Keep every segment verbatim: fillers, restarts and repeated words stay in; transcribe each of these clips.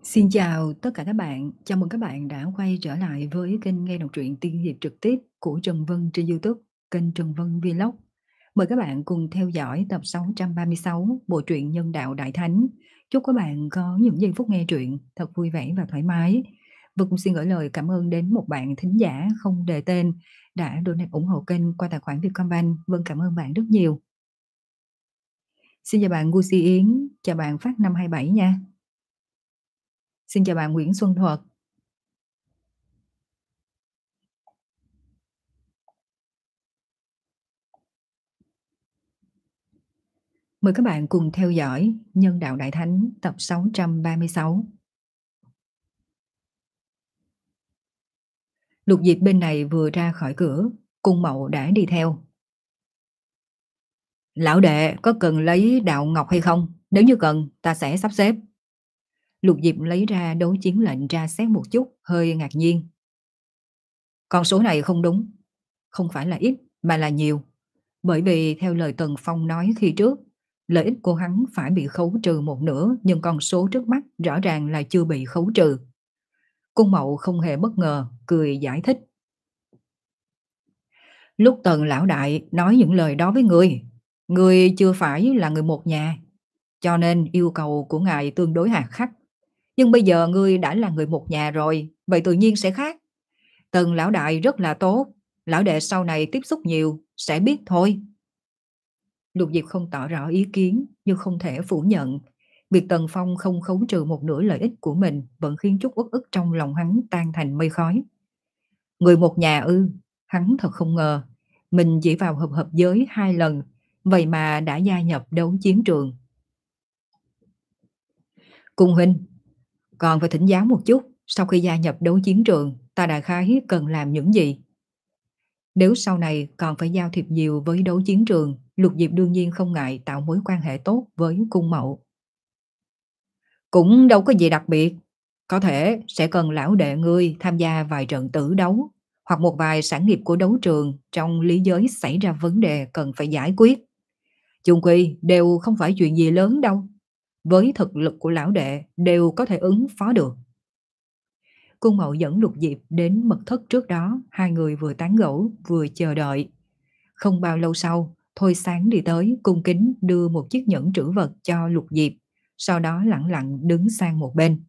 Xin chào tất cả các bạn, chào mừng các bạn đã quay trở lại với kênh nghe đọc truyện tiên hiệp trực tiếp của Trần Vân trên YouTube, kênh Trần Vân Vlog. Mời các bạn cùng theo dõi tập sáu trăm ba mươi sáu bộ truyện Nhân đạo Đại Thánh. Chúc các bạn có những giây phút nghe truyện thật vui vẻ và thoải mái. Và cũng xin gửi lời cảm ơn đến một bạn thính giả không đề tên đã donate ủng hộ kênh qua tài khoản Vietcombank. Vâng, cảm ơn bạn rất nhiều. Xin chào bạn Gucci Yến, chào bạn Phát năm hai bảy nha. Xin chào bạn Nguyễn Xuân Thuật. Mời các bạn cùng theo dõi Nhân đạo Đại Thánh tập sáu trăm ba mươi sáu. Lục Diệp bên này vừa ra khỏi cửa, Cung Mậu đã đi theo. Lão đệ có cần lấy đạo ngọc hay không? Nếu như cần, ta sẽ sắp xếp. Lục Diệp lấy ra đấu chiến lệnh ra xét một chút, hơi ngạc nhiên. Con số này không đúng, không phải là ít mà là nhiều. Bởi vì theo lời Tần Phong nói khi trước, lợi ích của hắn phải bị khấu trừ một nửa, nhưng con số trước mắt rõ ràng là chưa bị khấu trừ. Cung Mậu không hề bất ngờ, cười giải thích. Lúc Tần lão đại nói những lời đó với ngươi, ngươi chưa phải là người một nhà, cho nên yêu cầu của ngài tương đối hà khắc. Nhưng bây giờ ngươi đã là người một nhà rồi, vậy tự nhiên sẽ khác. Tần lão đại rất là tốt, lão đệ sau này tiếp xúc nhiều, sẽ biết thôi. Lục Diệp không tỏ rõ ý kiến, nhưng không thể phủ nhận. Việc Tần Phong không khấu trừ một nửa lợi ích của mình vẫn khiến chút uất ức trong lòng hắn tan thành mây khói. Người một nhà ư, hắn thật không ngờ. Mình chỉ vào hợp hợp giới hai lần, vậy mà đã gia nhập đấu chiến trường. Cung huynh, còn phải thỉnh giáo một chút, sau khi gia nhập đấu chiến trường, ta đại khái cần làm những gì? Nếu sau này còn phải giao thiệp nhiều với đấu chiến trường, Lục Diệp đương nhiên không ngại tạo mối quan hệ tốt với Cung Mậu. Cũng đâu có gì đặc biệt, có thể sẽ cần lão đệ ngươi tham gia vài trận tử đấu, hoặc một vài sản nghiệp của đấu trường trong lý giới xảy ra vấn đề cần phải giải quyết. Chung quy đều không phải chuyện gì lớn đâu, với thực lực của lão đệ đều có thể ứng phó được. Cung Mậu dẫn Lục Diệp đến mật thất trước đó, hai người vừa tán gẫu vừa chờ đợi. Không bao lâu sau, Thôi Sáng đi tới cung kính đưa một chiếc nhẫn trữ vật cho Lục Diệp, sau đó lặng lặng đứng sang một bên.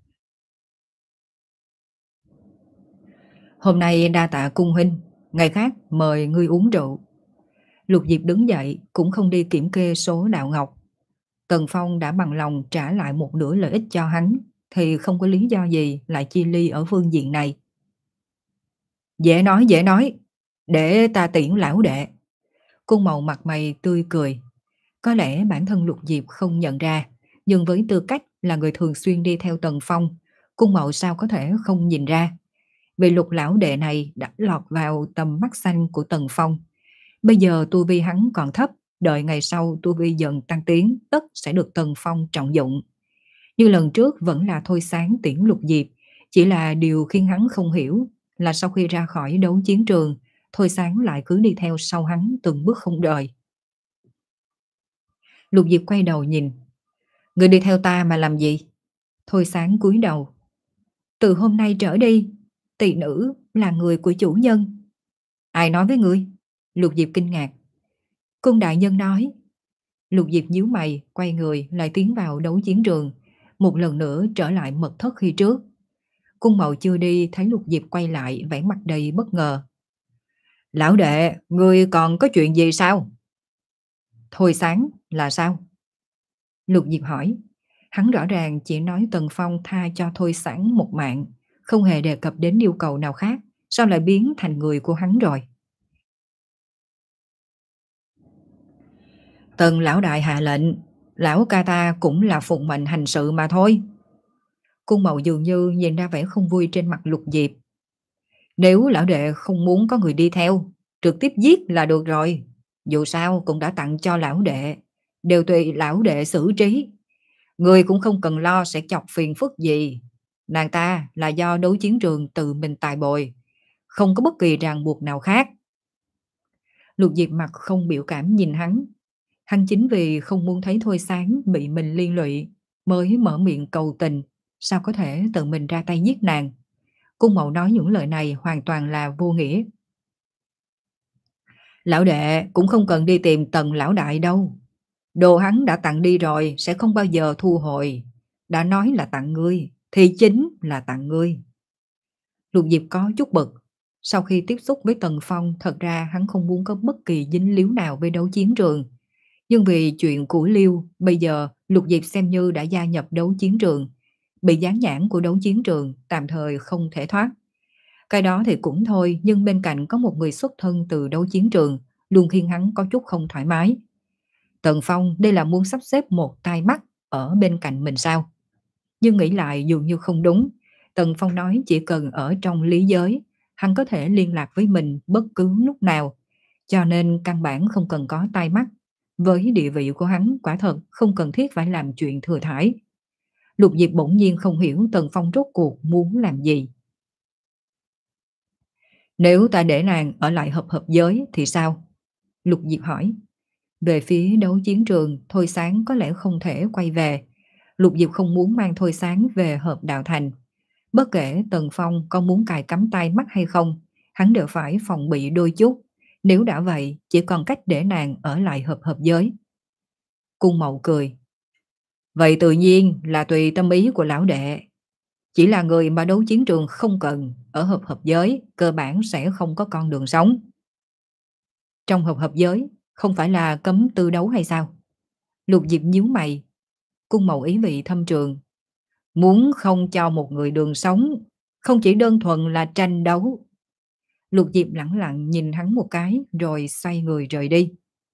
Hôm nay đa tạ cung huynh, ngày khác mời ngươi uống rượu. Lục Diệp đứng dậy, cũng không đi kiểm kê số đạo ngọc. Tần Phong đã bằng lòng trả lại một nửa lợi ích cho hắn, thì không có lý do gì lại chia ly ở phương diện này. Dễ nói dễ nói, để ta tiễn lão đệ. Cung Mậu mặt mày tươi cười. Có lẽ bản thân Lục Diệp không nhận ra, nhưng với tư cách là người thường xuyên đi theo Tần Phong, Cung Mậu sao có thể không nhìn ra. Vì Lục lão đệ này đã lọt vào tầm mắt xanh của Tần Phong. Bây giờ tu vi hắn còn thấp, đợi ngày sau tu vi dần tăng tiến, tất sẽ được Tần Phong trọng dụng. Như lần trước vẫn là Thôi Sáng tiễn Lục Diệp, chỉ là điều khiến hắn không hiểu là sau khi ra khỏi đấu chiến trường, Thôi Sáng lại cứ đi theo sau hắn từng bước không rời. Lục Diệp quay đầu nhìn. Người đi theo ta mà làm gì? Thôi Sáng cúi đầu. Từ hôm nay trở đi, tỷ nữ là người của chủ nhân. Ai nói với ngươi? Lục Diệp kinh ngạc. Cung đại nhân nói. Lục Diệp nhíu mày, quay người lại tiến vào đấu chiến trường, một lần nữa trở lại mật thất khi trước. Cung Mậu chưa đi, thấy Lục Diệp quay lại, vẻ mặt đầy bất ngờ. Lão đệ, ngươi còn có chuyện gì sao? Thôi Sáng là sao? Lục Diệp hỏi. Hắn rõ ràng chỉ nói Tần Phong tha cho Thôi Sáng một mạng, không hề đề cập đến yêu cầu nào khác, sao lại biến thành người của hắn rồi? Tần lão đại hạ lệnh, lão ca ta cũng là phụng mệnh hành sự mà thôi. Cung Mậu dường như nhìn ra vẻ không vui trên mặt Lục Diệp. Nếu lão đệ không muốn có người đi theo, trực tiếp giết là được rồi. Dù sao cũng đã tặng cho lão đệ, đều tùy lão đệ xử trí. Người cũng không cần lo sẽ chọc phiền phức gì. Nàng ta là do đấu chiến trường tự mình tài bồi, không có bất kỳ ràng buộc nào khác. Lục Diệp mặt không biểu cảm nhìn hắn. Hắn chính vì không muốn thấy Thôi Sáng bị mình liên lụy mới mở miệng cầu tình, sao có thể tự mình ra tay giết nàng? Cung Mậu nói những lời này hoàn toàn là vô nghĩa. Lão đệ cũng không cần đi tìm Tần lão đại đâu. Đồ hắn đã tặng đi rồi sẽ không bao giờ thu hồi. Đã nói là tặng ngươi, thì chính là tặng ngươi. Lục Diệp có chút bực. Sau khi tiếp xúc với Tần Phong, thật ra hắn không muốn có bất kỳ dính líu nào với đấu chiến trường. Nhưng vì chuyện của Liêu, bây giờ Lục Diệp xem như đã gia nhập đấu chiến trường. Bị gián nhãn của đấu chiến trường, tạm thời không thể thoát. Cái đó thì cũng thôi, nhưng bên cạnh có một người xuất thân từ đấu chiến trường, luôn khiến hắn có chút không thoải mái. Tần Phong đây là muốn sắp xếp một tai mắt ở bên cạnh mình sao? Nhưng nghĩ lại dường như không đúng. Tần Phong nói chỉ cần ở trong lý giới, hắn có thể liên lạc với mình bất cứ lúc nào. Cho nên căn bản không cần có tai mắt. Với địa vị của hắn quả thật không cần thiết phải làm chuyện thừa thãi. Lục Diệp bỗng nhiên không hiểu Tần Phong rốt cuộc muốn làm gì. Nếu ta để nàng ở lại hợp hợp giới thì sao? Lục Diệp hỏi. Về phía đấu chiến trường, Thôi Sáng có lẽ không thể quay về. Lục Diệp không muốn mang Thôi Sáng về hợp đạo thành. Bất kể Tần Phong có muốn cài cắm tay mắt hay không, hắn đều phải phòng bị đôi chút. Nếu đã vậy, chỉ còn cách để nàng ở lại hợp hợp giới. Cung Mậu cười. Vậy tự nhiên là tùy tâm ý của lão đệ. Chỉ là người mà đấu chiến trường không cần, ở hợp hợp giới, cơ bản sẽ không có con đường sống. Trong hợp hợp giới, không phải là cấm tư đấu hay sao? Lục Diệp nhíu mày. Cung Mậu ý vị thâm trường. Muốn không cho một người đường sống, không chỉ đơn thuần là tranh đấu. Lục Diệp lẳng lặng nhìn hắn một cái rồi xoay người rời đi.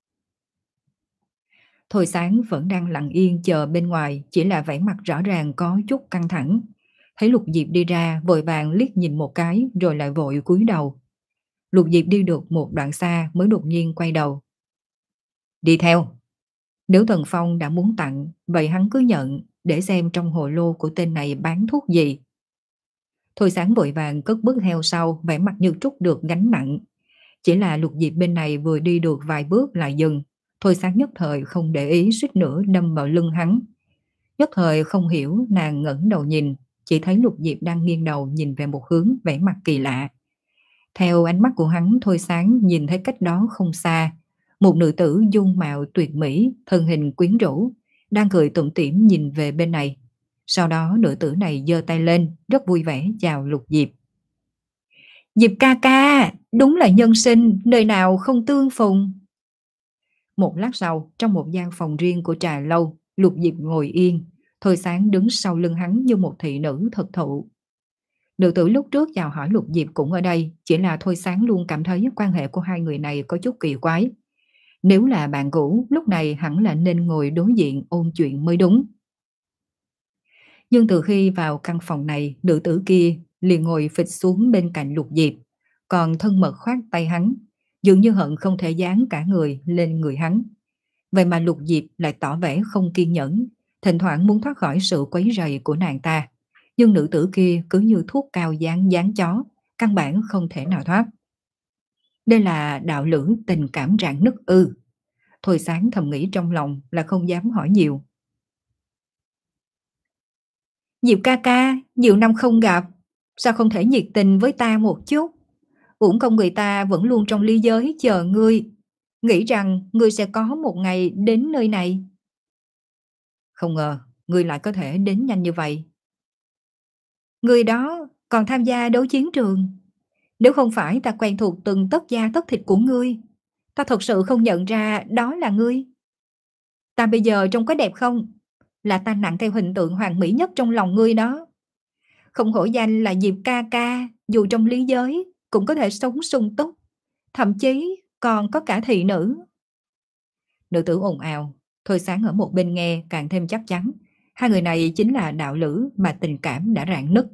Thôi Sáng vẫn đang lặng yên chờ bên ngoài, chỉ là vẻ mặt rõ ràng có chút căng thẳng. Thấy Lục Diệp đi ra, vội vàng liếc nhìn một cái rồi lại vội cúi đầu. Lục Diệp đi được một đoạn xa mới đột nhiên quay đầu. Đi theo. Nếu Tần Phong đã muốn tặng, vậy hắn cứ nhận để xem trong hồ lô của tên này bán thuốc gì. Thôi Sáng vội vàng cất bước theo sau, vẻ mặt như trút được gánh nặng. Chỉ là Lục Diệp bên này vừa đi được vài bước lại dừng. Thôi Sáng nhất thời không để ý, suýt nữa đâm vào lưng hắn. Nhất thời không hiểu, nàng ngẩng đầu nhìn, chỉ thấy Lục Diệp đang nghiêng đầu nhìn về một hướng, vẻ mặt kỳ lạ. Theo ánh mắt của hắn, Thôi Sáng nhìn thấy cách đó không xa, một nữ tử dung mạo tuyệt mỹ, thân hình quyến rũ, đang cười tủm tỉm nhìn về bên này. Sau đó nữ tử này giơ tay lên, rất vui vẻ chào Lục Diệp. Diệp ca ca, đúng là nhân sinh, nơi nào không tương phùng. Một lát sau, trong một gian phòng riêng của trà lâu, Lục Diệp ngồi yên, Thôi Sáng đứng sau lưng hắn như một thị nữ thật thụ. Nữ tử lúc trước chào hỏi Lục Diệp cũng ở đây, chỉ là Thôi Sáng luôn cảm thấy quan hệ của hai người này có chút kỳ quái. Nếu là bạn cũ, lúc này hẳn là nên ngồi đối diện ôn chuyện mới đúng. Nhưng từ khi vào căn phòng này, nữ tử kia liền ngồi phịch xuống bên cạnh Lục Diệp, còn thân mật khoát tay hắn, dường như hận không thể dán cả người lên người hắn. Vậy mà Lục Diệp lại tỏ vẻ không kiên nhẫn, thỉnh thoảng muốn thoát khỏi sự quấy rầy của nàng ta. Nhưng nữ tử kia cứ như thuốc cao dán dán chó, căn bản không thể nào thoát. Đây là đạo lữ tình cảm rạn nứt ư? Thôi Sáng thầm nghĩ trong lòng là không dám hỏi nhiều. Diệp ca ca, nhiều năm không gặp, sao không thể nhiệt tình với ta một chút? Uổng công người ta vẫn luôn trong ly giới chờ ngươi, nghĩ rằng ngươi sẽ có một ngày đến nơi này. Không ngờ, ngươi lại có thể đến nhanh như vậy. Người đó còn tham gia đấu chiến trường. Nếu không phải ta quen thuộc từng tấc da tấc thịt của ngươi, ta thật sự không nhận ra đó là ngươi. Ta bây giờ trông có đẹp không? Là ta nặng theo hình tượng hoàn mỹ nhất trong lòng ngươi đó. Không hổ danh là Diệp ca ca, dù trong lý giới cũng có thể sống sung túc, thậm chí còn có cả thị nữ. Nữ tử ồn ào, Thôi Sáng ở một bên nghe càng thêm chắc chắn. Hai người này chính là đạo lữ mà tình cảm đã rạn nứt.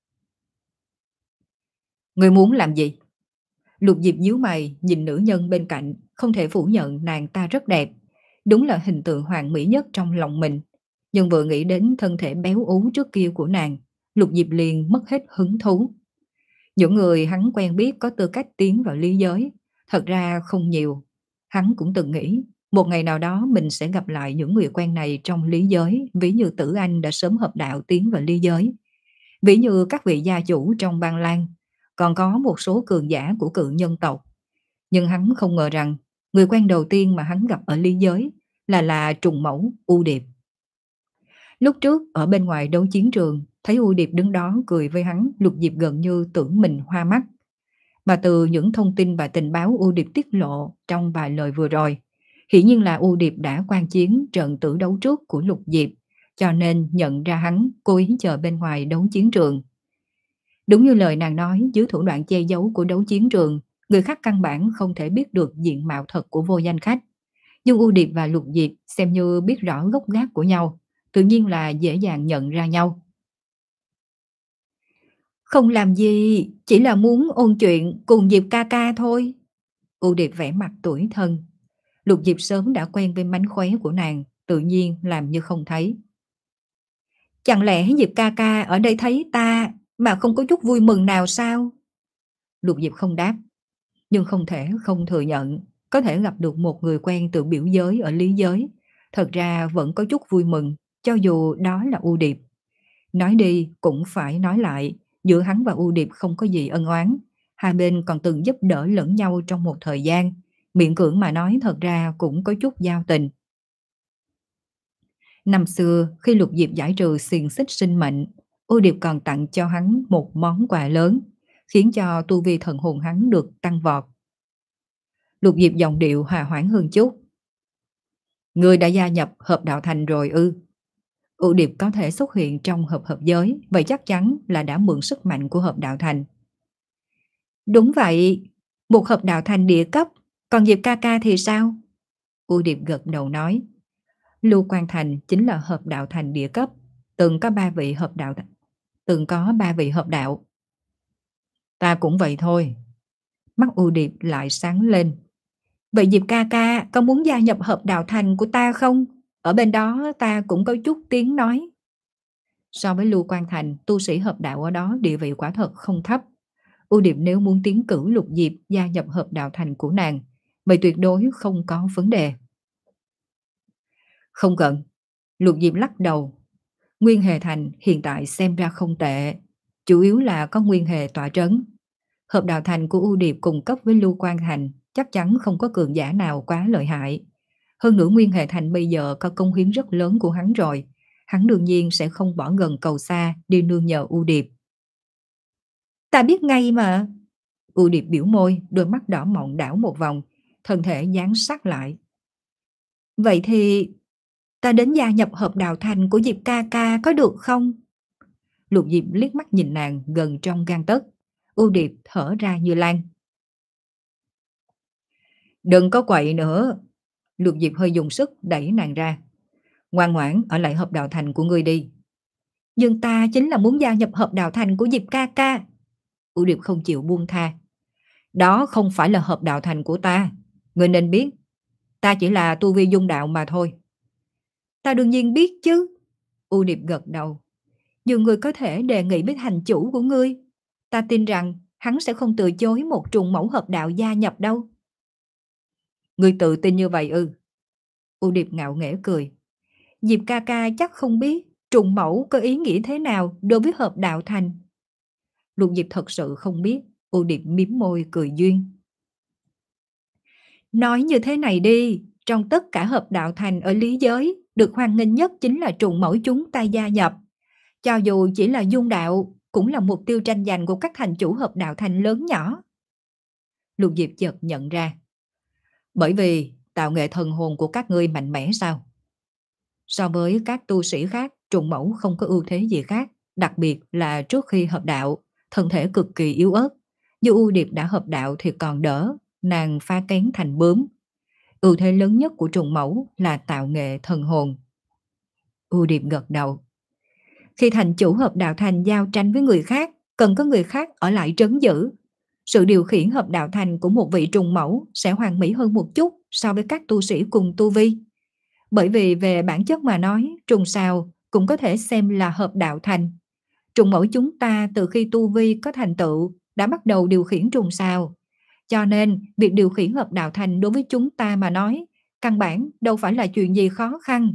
Ngươi muốn làm gì? Lục Diệp nhíu mày nhìn nữ nhân bên cạnh, không thể phủ nhận nàng ta rất đẹp. Đúng là hình tượng hoàn mỹ nhất trong lòng mình. Nhưng vừa nghĩ đến thân thể béo ú trước kia của nàng, Lục Diệp liền mất hết hứng thú. Những người hắn quen biết có tư cách tiến vào lý giới, thật ra không nhiều. Hắn cũng từng nghĩ, Một ngày nào đó mình sẽ gặp lại những người quen này trong lý giới, ví như Tử Anh đã sớm hợp đạo tiến vào lý giới, ví như các vị gia chủ trong Ban Lang, còn có một số cường giả của cự nhân tộc. Nhưng hắn không ngờ rằng người quen đầu tiên mà hắn gặp ở lý giới là là trùng mẫu U Điệp. Lúc trước ở bên ngoài đấu chiến trường, thấy U Điệp đứng đó cười với hắn, Lục Diệp gần như tưởng mình hoa mắt. Mà từ những thông tin và tình báo U Điệp tiết lộ trong vài lời vừa rồi, hiển nhiên là U Điệp đã quan chiến trận tử đấu trước của Lục Diệp, cho nên nhận ra hắn cố ý chờ bên ngoài đấu chiến trường. Đúng như lời nàng nói, dưới thủ đoạn che giấu của đấu chiến trường, người khác căn bản không thể biết được diện mạo thật của vô danh khách. Nhưng U Điệp và Lục Diệp xem như biết rõ gốc gác của nhau, tự nhiên là dễ dàng nhận ra nhau. Không làm gì, chỉ là muốn ôn chuyện cùng Diệp ca ca thôi. U Điệp vẻ mặt tủi thân. Lục Diệp sớm đã quen với mánh khóe của nàng, tự nhiên làm như không thấy. Chẳng lẽ Diệp ca ca ở đây thấy ta mà không có chút vui mừng nào sao? Lục Diệp không đáp, nhưng không thể không thừa nhận, có thể gặp được một người quen từ biểu giới ở lý giới. Thật ra vẫn có chút vui mừng, cho dù đó là U Điệp. Nói đi cũng phải nói lại, giữa hắn và U Điệp không có gì ân oán. Hai bên còn từng giúp đỡ lẫn nhau trong một thời gian. Miệng cưỡng mà nói thật ra cũng có chút giao tình. Năm xưa, khi Lục Diệp giải trừ xiềng xích sinh mệnh, U Điệp còn tặng cho hắn một món quà lớn, khiến cho tu vi thần hồn hắn được tăng vọt. Lục Diệp giọng điệu hòa hoãn hơn chút. Ngươi đã gia nhập hợp đạo thành rồi ư? U Điệp có thể xuất hiện trong hợp hợp giới, vậy chắc chắn là đã mượn sức mạnh của hợp đạo thành. Đúng vậy, một hợp đạo thành địa cấp, còn Diệp ca ca thì sao? U Điệp gật đầu nói. Lưu Quan Thành chính là hợp đạo thành địa cấp, từng có ba vị hợp đạo, từng có ba vị hợp đạo. Ta cũng vậy thôi. Mắt U Điệp lại sáng lên. Vậy Diệp ca ca có muốn gia nhập hợp đạo thành của ta không? Ở bên đó ta cũng có chút tiếng nói. So với Lưu Quan Thành, tu sĩ hợp đạo ở đó địa vị quả thật không thấp. U Điệp nếu muốn tiến cử Lục Diệp gia nhập hợp đạo thành của nàng, vậy tuyệt đối không có vấn đề. Không cần. Lục Diệp lắc đầu. Nguyên Hề Thành hiện tại xem ra không tệ, chủ yếu là có Nguyên Hề tọa trấn. Hợp đạo thành của U Điệp cùng cấp với Lưu Quan Thành chắc chắn không có cường giả nào quá lợi hại. Hơn nữa Nguyên Hề Thành bây giờ có công hiến rất lớn của hắn rồi, hắn đương nhiên sẽ không bỏ gần cầu xa đi nương nhờ U Điệp. Ta biết ngay mà. U Điệp biểu môi, đôi mắt đỏ mọng đảo một vòng, thân thể dán sát lại. Vậy thì ta đến gia nhập hợp đạo thành của Diệp ca ca có được không? Lục Diệp liếc mắt nhìn nàng gần trong gan tấc. U Điệp thở ra như lan. Đừng có quậy nữa. Lục Diệp hơi dùng sức đẩy nàng ra. Ngoan ngoãn ở lại hợp đạo thành của ngươi đi. Nhưng ta chính là muốn gia nhập hợp đạo thành của Diệp ca ca. U Điệp không chịu buông tha. Đó không phải là hợp đạo thành của ta. Ngươi nên biết, ta chỉ là tu vi dung đạo mà thôi. Ta đương nhiên biết chứ. U Điệp gật đầu. Nhưng ngươi có thể đề nghị với thành chủ của ngươi. Ta tin rằng hắn sẽ không từ chối một trùng mẫu hợp đạo gia nhập đâu. Ngươi tự tin như vậy ư? U Điệp ngạo nghễ cười. Diệp ca ca chắc không biết trùng mẫu có ý nghĩa thế nào đối với hợp đạo thành. Lục Diệp thật sự không biết. U Điệp mím môi cười duyên. Nói như thế này đi, trong tất cả hợp đạo thành ở lý giới, được hoan nghênh nhất chính là trùng mẫu chúng ta gia nhập. Cho dù chỉ là dung đạo, cũng là mục tiêu tranh giành của các thành chủ hợp đạo thành lớn nhỏ. Lục Diệp chợt nhận ra. Bởi vì tạo nghệ thần hồn của các ngươi mạnh mẽ sao? So với các tu sĩ khác, trùng mẫu không có ưu thế gì khác, đặc biệt là trước khi hợp đạo, thân thể cực kỳ yếu ớt. Dù U Điệp đã hợp đạo thì còn đỡ, nàng pha kén thành bướm. Ưu thế lớn nhất của trùng mẫu là tạo nghệ thần hồn. U Điệp gật đầu. Khi thành chủ hợp đạo thành giao tranh với người khác, cần có người khác ở lại trấn giữ. Sự điều khiển hợp đạo thành của một vị trùng mẫu sẽ hoàn mỹ hơn một chút so với các tu sĩ cùng tu vi. Bởi vì về bản chất mà nói, trùng sao cũng có thể xem là hợp đạo thành. Trùng mẫu chúng ta từ khi tu vi có thành tựu đã bắt đầu điều khiển trùng sao. Cho nên việc điều khiển hợp đạo thành đối với chúng ta mà nói căn bản đâu phải là chuyện gì khó khăn.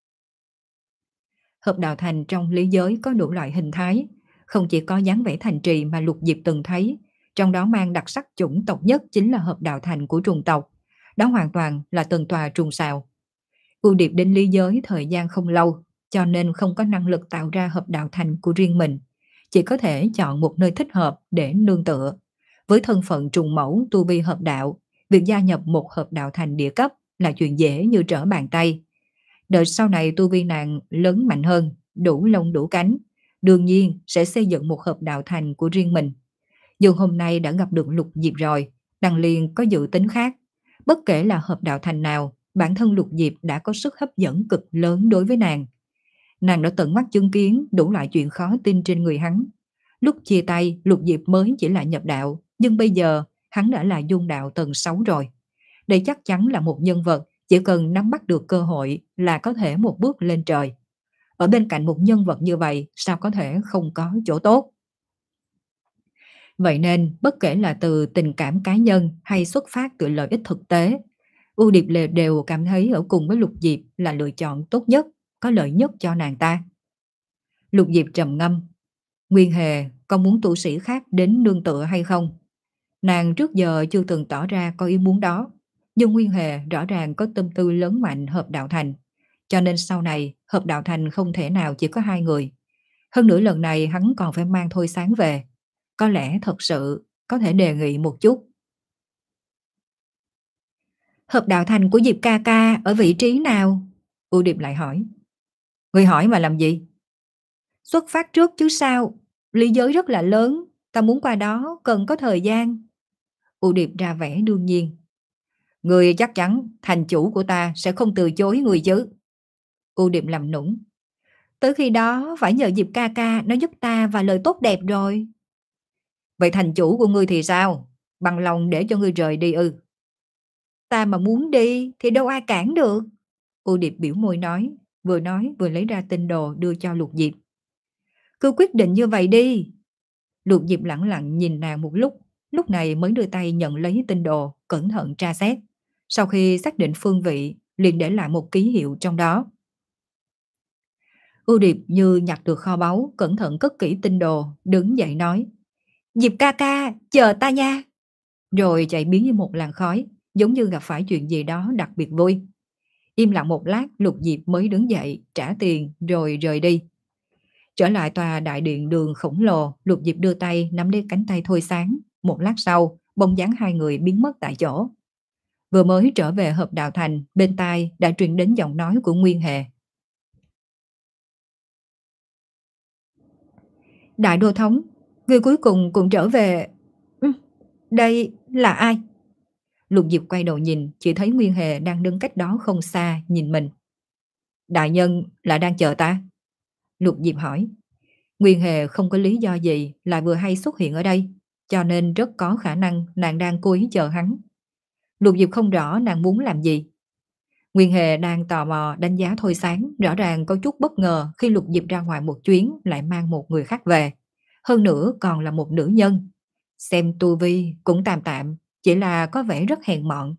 Hợp đạo thành trong lý giới có đủ loại hình thái, không chỉ có dáng vẻ thành trì mà Lục Diệp từng thấy, trong đó mang đặc sắc chủng tộc nhất chính là hợp đạo thành của trùng tộc. Đó hoàn toàn là từng tòa trùng sào. Ưu Điệp đến lý giới thời gian không lâu, cho nên không có năng lực tạo ra hợp đạo thành của riêng mình, chỉ có thể chọn một nơi thích hợp để nương tựa. Với thân phận trùng mẫu tu vi hợp đạo, việc gia nhập một hợp đạo thành địa cấp là chuyện dễ như trở bàn tay. Đợi sau này tu vi nàng lớn mạnh hơn, đủ lông đủ cánh, đương nhiên sẽ xây dựng một hợp đạo thành của riêng mình. Dù hôm nay đã gặp được Lục Diệp rồi, nàng liền có dự tính khác. Bất kể là hợp đạo thành nào, bản thân Lục Diệp đã có sức hấp dẫn cực lớn đối với nàng. Nàng đã tận mắt chứng kiến đủ loại chuyện khó tin trên người hắn. Lúc chia tay, Lục Diệp mới chỉ là nhập đạo, nhưng bây giờ hắn đã là dung đạo tầng sáu rồi. Đây chắc chắn là một nhân vật chỉ cần nắm bắt được cơ hội là có thể một bước lên trời. Ở bên cạnh một nhân vật như vậy sao có thể không có chỗ tốt. Vậy nên bất kể là từ tình cảm cá nhân hay xuất phát từ lợi ích thực tế, Ưu Điệp Lệ đều cảm thấy ở cùng với Lục Diệp là lựa chọn tốt nhất, có lợi nhất cho nàng ta. Lục Diệp trầm ngâm. Nguyên Hề, con muốn tu sĩ khác đến nương tựa hay không? Nàng trước giờ chưa từng tỏ ra có ý muốn đó, nhưng Nguyên Hề rõ ràng có tâm tư lớn mạnh hợp đạo thành, cho nên sau này hợp đạo thành không thể nào chỉ có hai người. Hơn nữa lần này hắn còn phải mang Thôi Sáng về, có lẽ thật sự có thể đề nghị một chút. Hợp đạo thành của Diệp ca ca ở vị trí nào? Ưu Điệp lại hỏi. Người hỏi mà làm gì? Xuất phát trước chứ sao, lý giới rất là lớn, ta muốn qua đó cần có thời gian. Ưu Điệp ra vẻ đương nhiên. Người chắc chắn thành chủ của ta sẽ không từ chối người chứ? Ưu Điệp làm nũng. Tới khi đó phải nhờ Diệp ca ca nó giúp ta và lời tốt đẹp rồi. Vậy thành chủ của ngươi thì sao? Bằng lòng để cho ngươi rời đi ư? Ta mà muốn đi thì đâu ai cản được. Ưu Điệp biểu môi nói, vừa nói vừa lấy ra tinh đồ đưa cho Lục Diệp. Cứ quyết định như vậy đi. Lục Diệp lẳng lặng nhìn nàng một lúc, lúc này mới đưa tay nhận lấy tinh đồ, cẩn thận tra xét. Sau khi xác định phương vị, liền để lại một ký hiệu trong đó. Ưu Điệp như nhặt được kho báu, cẩn thận cất kỹ tinh đồ, đứng dậy nói. Diệp ca ca, chờ ta nha. Rồi chạy biến như một làn khói, giống như gặp phải chuyện gì đó đặc biệt vui. Im lặng một lát, Lục Diệp mới đứng dậy, trả tiền rồi rời đi. Trở lại tòa đại điện đường khổng lồ, Lục Diệp đưa tay nắm lấy cánh tay Thôi Sáng. Một lát sau, bóng dáng hai người biến mất tại chỗ. Vừa mới trở về hợp đạo thành, bên tai đã truyền đến giọng nói của Nguyên Hề. Đại đô thống, người cuối cùng cũng trở về. Ừ, đây là ai? Lục Diệp quay đầu nhìn, chỉ thấy Nguyên Hề đang đứng cách đó không xa nhìn mình. Đại nhân là đang chờ ta? Lục Diệp hỏi. Nguyên Hề không có lý do gì lại vừa hay xuất hiện ở đây, cho nên rất có khả năng nàng đang cố ý chờ hắn. Lục Diệp không rõ nàng muốn làm gì. Nguyên Hề đang tò mò đánh giá Thôi Sáng, rõ ràng có chút bất ngờ khi Lục Diệp ra ngoài một chuyến lại mang một người khác về. Hơn nữa còn là một nữ nhân. Xem tu vi cũng tạm tạm, chỉ là có vẻ rất hèn mọn.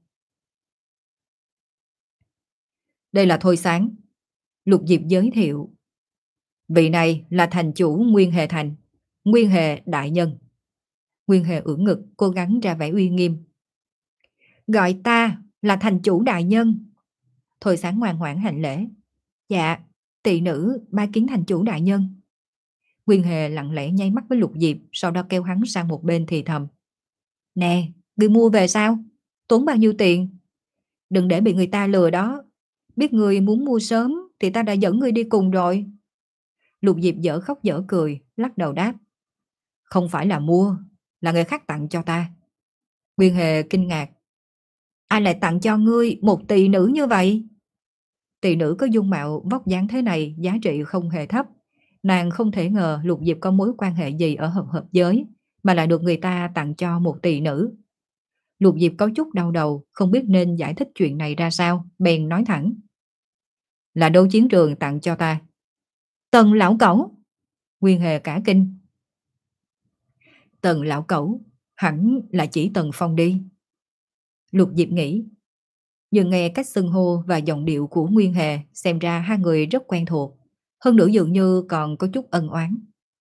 Đây là Thôi Sáng. Lục Diệp giới thiệu. Vị này là thành chủ Nguyên Hề Thành, Nguyên Hề đại nhân. Nguyên Hề ưỡn ngực, cố gắng ra vẻ uy nghiêm. Gọi ta là thành chủ đại nhân. Thôi Sáng ngoan ngoãn hành lễ. Dạ, tỳ nữ bái kiến thành chủ đại nhân. Nguyên Hề lặng lẽ nháy mắt với Lục Diệp, sau đó kêu hắn sang một bên thì thầm. Nè, người mua về sao? Tốn bao nhiêu tiền? Đừng để bị người ta lừa đó. Biết người muốn mua sớm thì ta đã dẫn người đi cùng rồi. Lục Diệp dở khóc dở cười, lắc đầu đáp. Không phải là mua, là người khác tặng cho ta. Nguyên Hề kinh ngạc. Ai lại tặng cho ngươi một tỳ nữ như vậy? Tỳ nữ có dung mạo vóc dáng thế này giá trị không hề thấp. Nàng không thể ngờ Lục Diệp có mối quan hệ gì ở hợp hợp giới, mà lại được người ta tặng cho một tỳ nữ. Lục Diệp có chút đau đầu, không biết nên giải thích chuyện này ra sao, bèn nói thẳng. Là Đô Chiến Trường tặng cho ta. Tần lão cẩu. Nguyên Hề cả kinh. Tần lão cẩu, hẳn là chỉ Tần Phong đi. Lục Diệp nghĩ. Nhưng nghe cách xưng hô và giọng điệu của Nguyên Hề, xem ra hai người rất quen thuộc. Hơn nữa dường như còn có chút ân oán.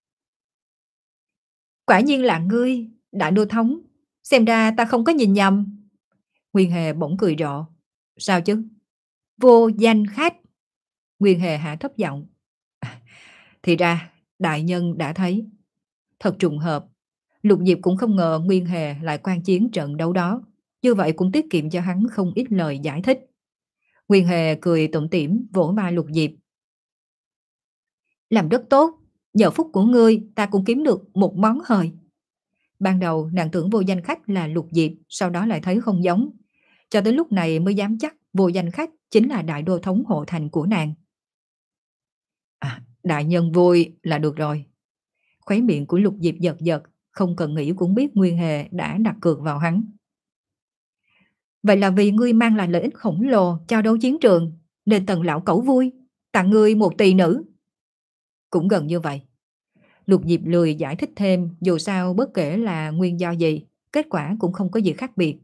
Quả nhiên là ngươi, Đại Đô Thống. Xem ra ta không có nhìn nhầm. Nguyên Hề bỗng cười rộ. Sao chứ? Vô danh khách. Nguyên Hề hạ thấp giọng. Thì ra, đại nhân đã thấy. Thật trùng hợp. Lục Diệp cũng không ngờ Nguyên Hề lại quan chiến trận đấu đó. Như vậy cũng tiết kiệm cho hắn không ít lời giải thích. Nguyên Hề cười tủm tỉm vỗ vai Lục Diệp. Làm rất tốt. Nhờ phúc của ngươi ta cũng kiếm được một món hời. Ban đầu nàng tưởng vô danh khách là Lục Diệp, sau đó lại thấy không giống. Cho tới lúc này mới dám chắc vô danh khách chính là đại đô thống hộ thành của nàng. À, đại nhân vui là được rồi. Khóe miệng của Lục Diệp giật giật, không cần nghĩ cũng biết Nguyên Hề đã đặt cược vào hắn. Vậy là vì ngươi mang lại lợi ích khổng lồ cho đấu chiến trường, nên Tần lão cẩu vui, tặng ngươi một tỳ nữ. Cũng gần như vậy. Lục Diệp lười giải thích thêm, dù sao bất kể là nguyên do gì, kết quả cũng không có gì khác biệt.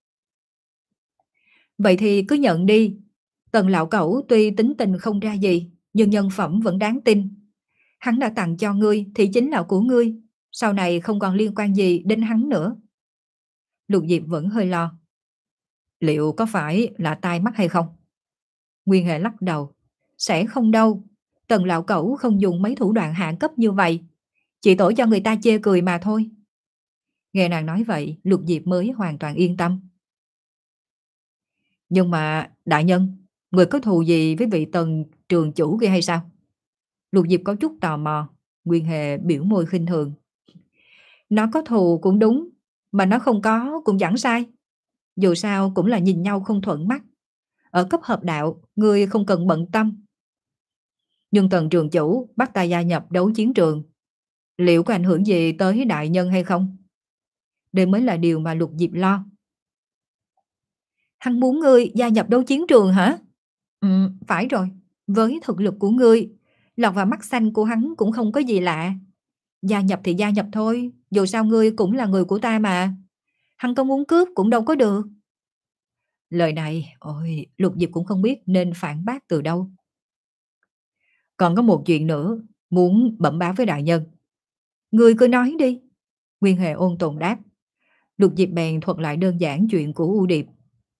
Vậy thì cứ nhận đi. Tần lão cẩu tuy tính tình không ra gì, nhưng nhân phẩm vẫn đáng tin. Hắn đã tặng cho ngươi thì chính là của ngươi, sau này không còn liên quan gì đến hắn nữa. Lục Diệp vẫn hơi lo. Liệu có phải là tai mắt hay không? Nguyên Hệ lắc đầu. Sẽ không đâu. Tần lão cẩu không dùng mấy thủ đoạn hạ cấp như vậy. Chỉ tổ cho người ta chê cười mà thôi. Nghe nàng nói vậy, Lục Diệp mới hoàn toàn yên tâm. Nhưng mà, đại nhân, người có thù gì với vị Tần trường chủ kia hay sao? Lục Diệp có chút tò mò. Nguyên Hề biểu môi khinh thường. Nó có thù cũng đúng, mà nó không có cũng chẳng sai. Dù sao cũng là nhìn nhau không thuận mắt. Ở cấp hợp đạo, người không cần bận tâm. Nhưng Tần trường chủ bắt ta gia nhập đấu chiến trường. Liệu có ảnh hưởng gì tới đại nhân hay không? Đây mới là điều mà Lục Diệp lo. Hắn muốn ngươi gia nhập đấu chiến trường hả? Ừ, phải rồi. Với thực lực của ngươi, lọt vào mắt xanh của hắn cũng không có gì lạ. Gia nhập thì gia nhập thôi, dù sao ngươi cũng là người của ta mà. Hắn có muốn cướp cũng đâu có được. Lời này, ôi, Lục Diệp cũng không biết nên phản bác từ đâu. Còn có một chuyện nữa, muốn bẩm báo với đại nhân. Ngươi cứ nói đi. Nguyên Hề ôn tồn đáp. Lục Diệp bèn thuật lại đơn giản chuyện của U Điệp.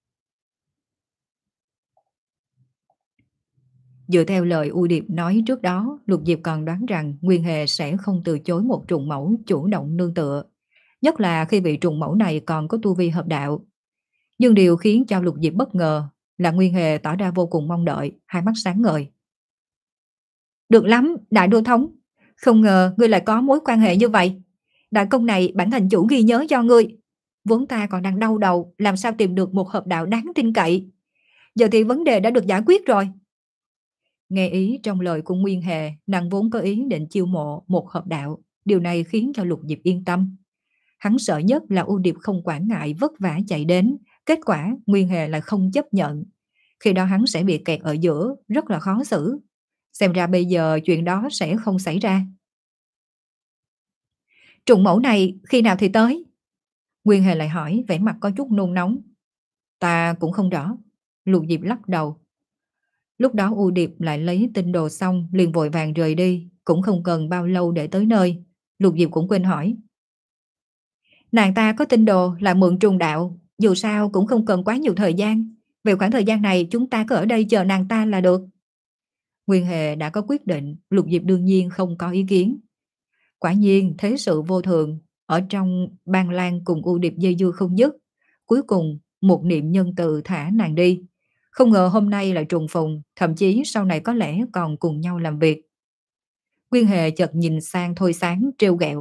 Dựa theo lời U Điệp nói trước đó, Lục Diệp còn đoán rằng Nguyên Hề sẽ không từ chối một trùng mẫu chủ động nương tựa. Nhất là khi vị trùng mẫu này còn có tu vi hợp đạo. Nhưng điều khiến cho Lục Diệp bất ngờ là Nguyên Hề tỏ ra vô cùng mong đợi, hai mắt sáng ngời. Được lắm, Đại Đô Thống. Không ngờ ngươi lại có mối quan hệ như vậy. Đại công này bản thành chủ ghi nhớ cho ngươi. Vốn ta còn đang đau đầu làm sao tìm được một hợp đạo đáng tin cậy. Giờ thì vấn đề đã được giải quyết rồi. Nghe ý trong lời của Nguyên Hề, nàng vốn có ý định chiêu mộ một hợp đạo. Điều này khiến cho Lục Diệp yên tâm. Hắn sợ nhất là U Điệp không quản ngại vất vả chạy đến. Kết quả Nguyên Hề lại không chấp nhận. Khi đó hắn sẽ bị kẹt ở giữa, rất là khó xử. Xem ra bây giờ chuyện đó sẽ không xảy ra. Trùng mẫu này khi nào thì tới? Nguyên Hề lại hỏi, vẻ mặt có chút nôn nóng. Ta cũng không rõ. Lục Diệp lắc đầu. Lúc đó U Điệp lại lấy tinh đồ xong liền vội vàng rời đi, cũng không cần bao lâu để tới nơi. Lục Diệp cũng quên hỏi. Nàng ta có tinh đồ là mượn trùng đạo, dù sao cũng không cần quá nhiều thời gian. Về khoảng thời gian này chúng ta cứ ở đây chờ nàng ta là được. Nguyên Hề đã có quyết định, Lục Diệp đương nhiên không có ý kiến. Quả nhiên thế sự vô thường, ở trong Ban Lan cùng U Điệp dây dưa không dứt. Cuối cùng một niệm nhân từ thả nàng đi. Không ngờ hôm nay lại trùng phùng, thậm chí sau này có lẽ còn cùng nhau làm việc. Nguyên Hề chợt nhìn sang Thôi Sáng trêu ghẹo.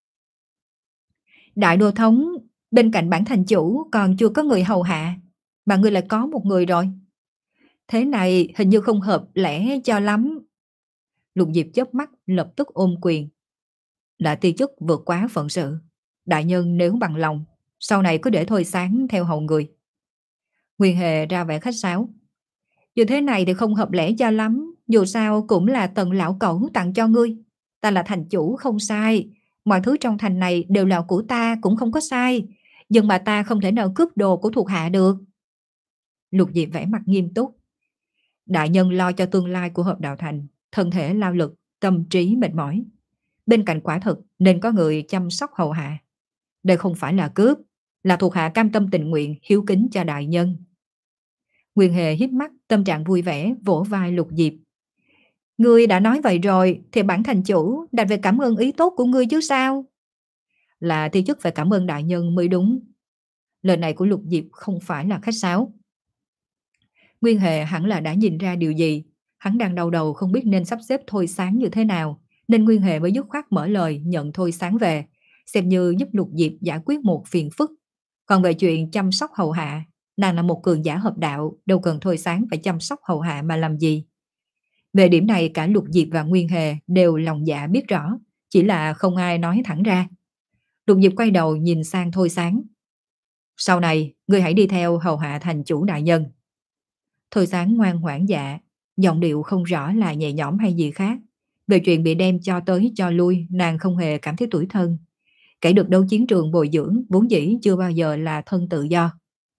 Đại Đô Thống, bên cạnh bản thành chủ còn chưa có người hầu hạ, mà ngươi lại có một người rồi. Thế này hình như không hợp lẽ cho lắm. Lục Diệp chớp mắt lập tức ôm quyền. Đã ti chức vượt quá phận sự. Đại nhân nếu bằng lòng, sau này cứ để Thôi Sáng theo hầu người. Nguyên Hề ra vẻ khách sáo. Như thế này thì không hợp lẽ cho lắm. Dù sao cũng là Tần lão cẩu tặng cho ngươi. Ta là thành chủ không sai. Mọi thứ trong thành này đều là của ta cũng không có sai. Nhưng mà ta không thể nào cướp đồ của thuộc hạ được. Lục Diệp vẻ mặt nghiêm túc. Đại nhân lo cho tương lai của hợp đạo thành, thân thể lao lực, tâm trí mệt mỏi. Bên cạnh quả thực nên có người chăm sóc hầu hạ. Đây không phải là cướp, là thuộc hạ cam tâm tình nguyện hiếu kính cho đại nhân. Nguyên Hề híp mắt, tâm trạng vui vẻ, vỗ vai Lục Diệp. Ngươi đã nói vậy rồi, thì bản thành chủ đành phải cảm ơn ý tốt của ngươi chứ sao? Là thi chức phải cảm ơn đại nhân mới đúng. Lời này của Lục Diệp không phải là khách sáo. Nguyên Hề hẳn là đã nhìn ra điều gì. Hắn đang đau đầu không biết nên sắp xếp Thôi Sáng như thế nào, nên Nguyên Hề mới dứt khoát mở lời nhận Thôi Sáng về, xem như giúp Lục Diệp giải quyết một phiền phức. Còn về chuyện chăm sóc hầu hạ, nàng là một cường giả hợp đạo, đâu cần Thôi Sáng phải chăm sóc hầu hạ mà làm gì. Về điểm này cả Lục Diệp và Nguyên Hề đều lòng dạ biết rõ, chỉ là không ai nói thẳng ra. Lục Diệp quay đầu nhìn sang Thôi Sáng. Sau này, ngươi hãy đi theo hầu hạ thành chủ đại nhân. Thôi Sáng ngoan ngoãn dạ, giọng điệu không rõ là nhẹ nhõm hay gì khác. Về chuyện bị đem cho tới cho lui, nàng không hề cảm thấy tủi thân. Kẻ được đấu chiến trường bồi dưỡng, vốn dĩ chưa bao giờ là thân tự do.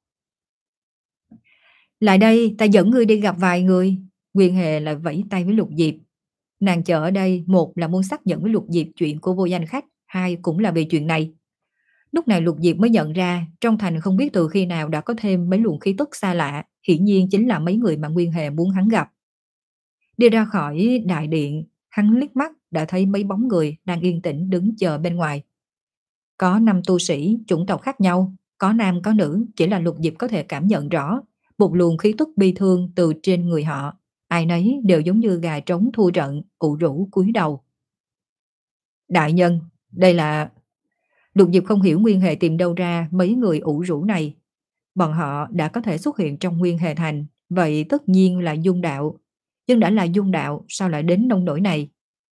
Lại đây, ta dẫn ngươi đi gặp vài người. Nguyên Hề lại vẫy tay với Lục Diệp. Nàng chờ ở đây, một là muốn xác nhận với Lục Diệp chuyện của vô danh khách, hai cũng là vì chuyện này. Lúc này Lục Diệp mới nhận ra, trong thành không biết từ khi nào đã có thêm mấy luồng khí tức xa lạ, hiển nhiên chính là mấy người mà Nguyên Hề muốn hắn gặp. Đi ra khỏi đại điện, hắn liếc mắt đã thấy mấy bóng người đang yên tĩnh đứng chờ bên ngoài. Có năm tu sĩ, chủng tộc khác nhau, có nam có nữ, chỉ là Lục Diệp có thể cảm nhận rõ một luồng khí tức bi thương từ trên người họ. Ai nấy đều giống như gà trống thua trận, ủ rũ cúi đầu. Đại nhân, đây là... Lục Diệp không hiểu Nguyên Hề tìm đâu ra mấy người ủ rũ này. Bọn họ đã có thể xuất hiện trong Nguyên Hề thành, vậy tất nhiên là dung đạo. Nhưng đã là dung đạo, sao lại đến nông nỗi này?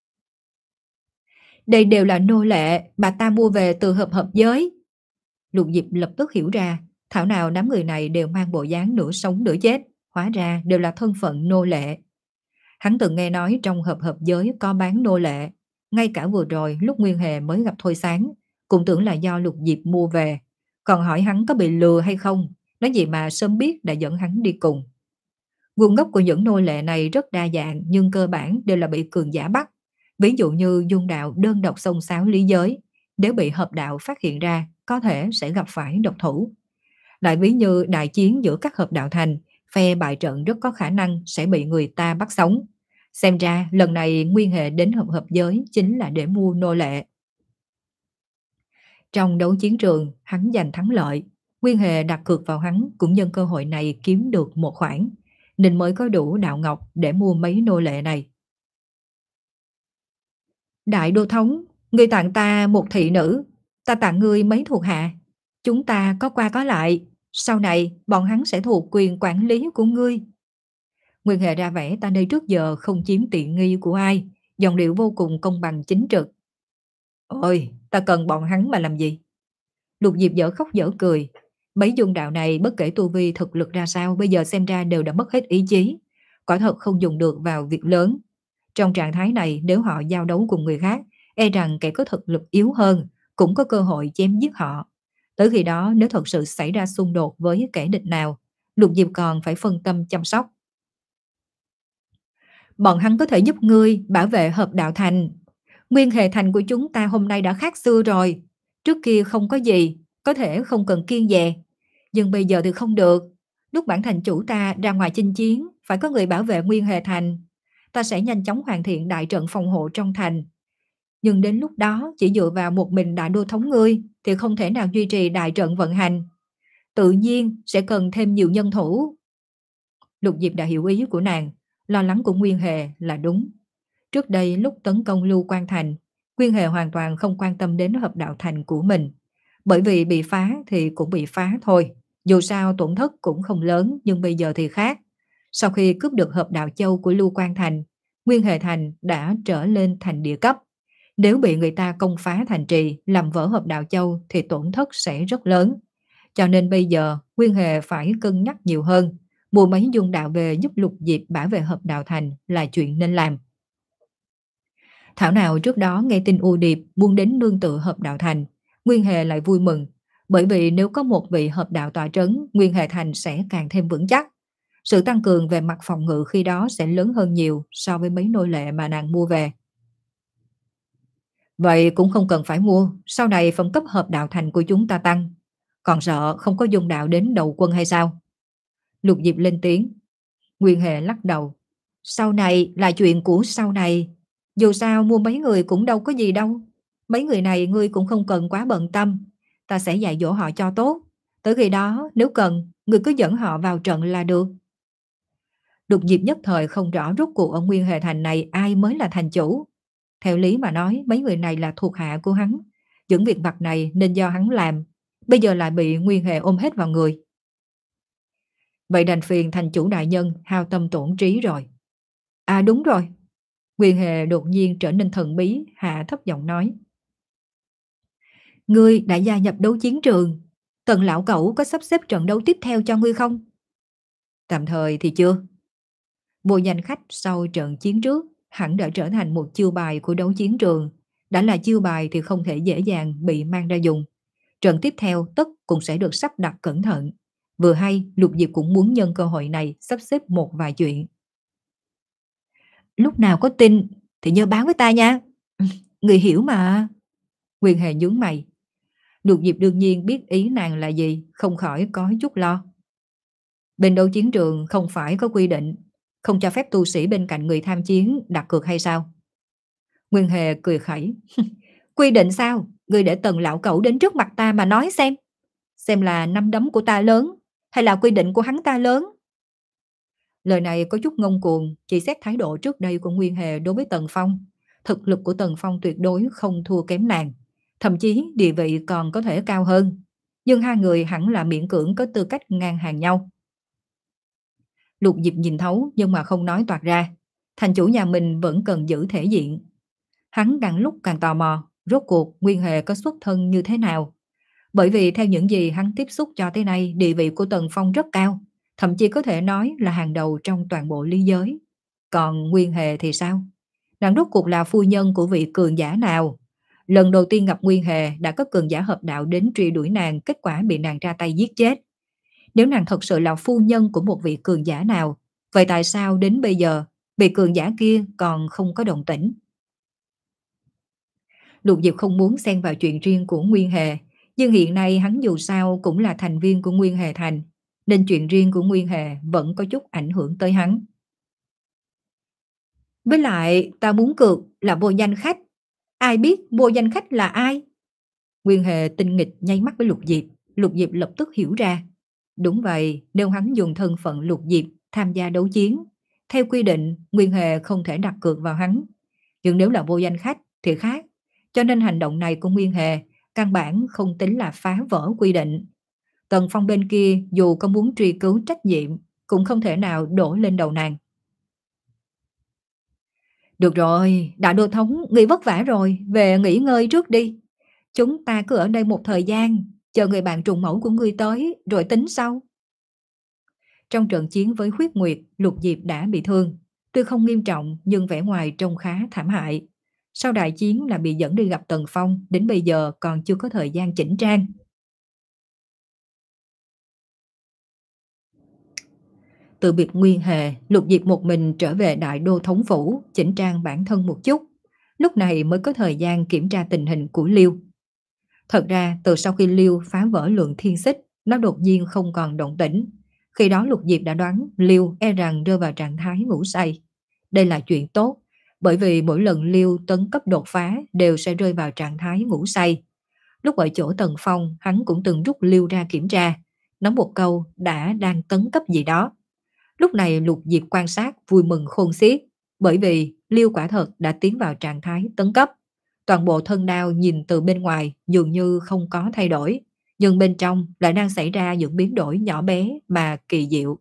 Đây đều là nô lệ bà ta mua về từ hợp hợp giới. Lục Diệp lập tức hiểu ra, thảo nào đám người này đều mang bộ dáng nửa sống nửa chết, hóa ra đều là thân phận nô lệ. Hắn từng nghe nói trong hợp hợp giới có bán nô lệ, ngay cả vừa rồi lúc Nguyên Hề mới gặp Thôi Sáng, cũng tưởng là do Lục Diệp mua về, còn hỏi hắn có bị lừa hay không, nói gì mà sớm biết đã dẫn hắn đi cùng. Nguồn gốc của những nô lệ này rất đa dạng, nhưng cơ bản đều là bị cường giả bắt. Ví dụ như dung đạo đơn độc xông xáo lý giới, nếu bị hợp đạo phát hiện ra, có thể sẽ gặp phải độc thủ. Lại ví như đại chiến giữa các hợp đạo thành, phe bại trận rất có khả năng sẽ bị người ta bắt sống. Xem ra lần này Nguyên Hề đến hợp hợp giới chính là để mua nô lệ. Trong đấu chiến trường, hắn giành thắng lợi. Nguyên Hề đặt cược vào hắn cũng nhân cơ hội này kiếm được một khoản, nên mới có đủ đạo ngọc để mua mấy nô lệ này. Đại đô thống, ngươi tặng ta một thị nữ, ta tặng ngươi mấy thuộc hạ. Chúng ta có qua có lại, sau này bọn hắn sẽ thuộc quyền quản lý của ngươi. Nguyên Hề ra vẻ ta đây trước giờ không chiếm tiện nghi của ai, giọng điệu vô cùng công bằng chính trực. Ôi, ta cần bọn hắn mà làm gì? Lục Diệp dở khóc dở cười. Mấy dung đạo này bất kể tu vi thực lực ra sao, bây giờ xem ra đều đã mất hết ý chí. Quả thật không dùng được vào việc lớn. Trong trạng thái này, nếu họ giao đấu cùng người khác, e rằng kẻ có thực lực yếu hơn cũng có cơ hội chém giết họ. Tới khi đó, nếu thật sự xảy ra xung đột với kẻ địch nào, Lục Diệp còn phải phân tâm chăm sóc. Bọn hắn có thể giúp ngươi bảo vệ hợp đạo thành. Nguyên Hề thành của chúng ta hôm nay đã khác xưa rồi. Trước kia không có gì, có thể không cần kiêng dè. Nhưng bây giờ thì không được. Lúc bản thành chủ ta ra ngoài chinh chiến, phải có người bảo vệ Nguyên Hề thành. Ta sẽ nhanh chóng hoàn thiện đại trận phòng hộ trong thành. Nhưng đến lúc đó chỉ dựa vào một mình đại đô thống ngươi thì không thể nào duy trì đại trận vận hành. Tự nhiên sẽ cần thêm nhiều nhân thủ. Lục Diệp đã hiểu ý của nàng, lo lắng của Nguyên Hề là đúng. Trước đây lúc tấn công Lưu Quan Thành, Nguyên Hề hoàn toàn không quan tâm đến hợp đạo thành của mình. Bởi vì bị phá thì cũng bị phá thôi. Dù sao tổn thất cũng không lớn, nhưng bây giờ thì khác. Sau khi cướp được hợp đạo châu của Lưu Quan Thành, Nguyên Hề thành đã trở lên thành địa cấp. Nếu bị người ta công phá thành trì, làm vỡ hợp đạo châu thì tổn thất sẽ rất lớn. Cho nên bây giờ Nguyên Hề phải cân nhắc nhiều hơn. Mua mấy dung đạo về giúp Lục Diệp bảo vệ hợp đạo thành là chuyện nên làm. Thảo nào trước đó nghe tin U Điệp buông đến nương tựa hợp đạo thành, Nguyên Hề lại vui mừng. Bởi vì nếu có một vị hợp đạo tọa trấn, Nguyên Hệ Thành sẽ càng thêm vững chắc. Sự tăng cường về mặt phòng ngự khi đó sẽ lớn hơn nhiều so với mấy nô lệ mà nàng mua về. Vậy cũng không cần phải mua, sau này phẩm cấp hợp đạo thành của chúng ta tăng. Còn sợ không có dung đạo đến đầu quân hay sao? Lục Diệp lên tiếng. Nguyên Hề lắc đầu. Sau này là chuyện của sau này. Dù sao mua mấy người cũng đâu có gì đâu. Mấy người này ngươi cũng không cần quá bận tâm. Ta sẽ dạy dỗ họ cho tốt. Tới khi đó nếu cần, ngươi cứ dẫn họ vào trận là được. Lục Diệp nhất thời không rõ rốt cuộc ở Nguyên Hề Thành này ai mới là thành chủ. Theo lý mà nói mấy người này là thuộc hạ của hắn. Những việc vặt này nên do hắn làm. Bây giờ lại bị Nguyên Hề ôm hết vào người. Vậy đành phiền thành chủ đại nhân hao tâm tổn trí rồi. À đúng rồi. Nguyên Hề đột nhiên trở nên thần bí, hạ thấp giọng nói. Ngươi đã gia nhập đấu chiến trường. Tần lão cẩu có sắp xếp trận đấu tiếp theo cho ngươi không? Tạm thời thì chưa. Vô danh khách sau trận chiến trước hẳn đã trở thành một chiêu bài của đấu chiến trường. Đã là chiêu bài thì không thể dễ dàng bị mang ra dùng. Trận tiếp theo tất cũng sẽ được sắp đặt cẩn thận. Vừa hay Lục Diệp cũng muốn nhân cơ hội này sắp xếp một vài chuyện. Lúc nào có tin thì nhớ báo với ta nha. Người hiểu mà. Nguyên Hề nhướng mày. Lục Diệp đương nhiên biết ý nàng là gì, không khỏi có chút lo. Bên đấu chiến trường không phải có quy định không cho phép tu sĩ bên cạnh người tham chiến đặt cược hay sao? Nguyên Hề cười khẩy. Quy định sao? Người để Tần lão cẩu đến trước mặt ta mà nói xem. Xem là năm đấm của ta lớn hay là quy định của hắn ta lớn? Lời này có chút ngông cuồng, chỉ xét thái độ trước đây của Nguyên Hề đối với Tần Phong. Thực lực của Tần Phong tuyệt đối không thua kém nàng, thậm chí địa vị còn có thể cao hơn. Nhưng hai người hẳn là miễn cưỡng có tư cách ngang hàng nhau. Lục Diệp nhìn thấu nhưng mà không nói toạc ra. Thành chủ nhà mình vẫn cần giữ thể diện. Hắn càng lúc càng tò mò, rốt cuộc Nguyên Hề có xuất thân như thế nào. Bởi vì theo những gì hắn tiếp xúc cho tới nay, địa vị của Tần Phong rất cao, thậm chí có thể nói là hàng đầu trong toàn bộ lý giới. Còn Nguyên Hề thì sao? Nàng rốt cuộc là phu nhân của vị cường giả nào? Lần đầu tiên gặp Nguyên Hề đã có cường giả hợp đạo đến truy đuổi nàng, kết quả bị nàng ra tay giết chết. Nếu nàng thật sự là phu nhân của một vị cường giả nào, vậy tại sao đến bây giờ vị cường giả kia còn không có động tĩnh? Lục Diệp không muốn xen vào chuyện riêng của Nguyên Hề, nhưng hiện nay hắn dù sao cũng là thành viên của Nguyên Hề Thành, nên chuyện riêng của Nguyên Hề vẫn có chút ảnh hưởng tới hắn. Với lại ta muốn cược là vô danh khách. Ai biết vô danh khách là ai? Nguyên Hề tinh nghịch nháy mắt với Lục Diệp. Lục Diệp lập tức hiểu ra. Đúng vậy, nếu hắn dùng thân phận Lục Diệp tham gia đấu chiến, theo quy định Nguyên Hề không thể đặt cược vào hắn. Nhưng nếu là vô danh khách thì khác. Cho nên hành động này của Nguyên Hề căn bản không tính là phá vỡ quy định. Tần Phong bên kia dù có muốn truy cứu trách nhiệm cũng không thể nào đổ lên đầu nàng. Được rồi, Đại Đô Thống nghỉ vất vả rồi, về nghỉ ngơi trước đi. Chúng ta cứ ở đây một thời gian, chờ người bạn trùng mẫu của ngươi tới rồi tính sau. Trong trận chiến với Huyết Nguyệt, Lục Diệp đã bị thương. Tuy không nghiêm trọng nhưng vẻ ngoài trông khá thảm hại. Sau đại chiến là bị dẫn đi gặp Tần Phong, đến bây giờ còn chưa có thời gian chỉnh trang. Từ biệt Nguyên Hề, Lục Diệp một mình trở về Đại Đô Thống Phủ, chỉnh trang bản thân một chút. Lúc này mới có thời gian kiểm tra tình hình của Liêu. Thật ra, từ sau khi Liêu phá vỡ lượng thiên xích, nó đột nhiên không còn động tĩnh. Khi đó Lục Diệp đã đoán Liêu e rằng rơi vào trạng thái ngủ say. Đây là chuyện tốt, bởi vì mỗi lần Liêu tấn cấp đột phá đều sẽ rơi vào trạng thái ngủ say. Lúc ở chỗ Tần Phong, hắn cũng từng rút Liêu ra kiểm tra, nói một câu đã đang tấn cấp gì đó. Lúc này Lục Diệp quan sát vui mừng khôn xiết, bởi vì Liêu quả thật đã tiến vào trạng thái tấn cấp. Toàn bộ thân đao nhìn từ bên ngoài dường như không có thay đổi, nhưng bên trong lại đang xảy ra những biến đổi nhỏ bé mà kỳ diệu.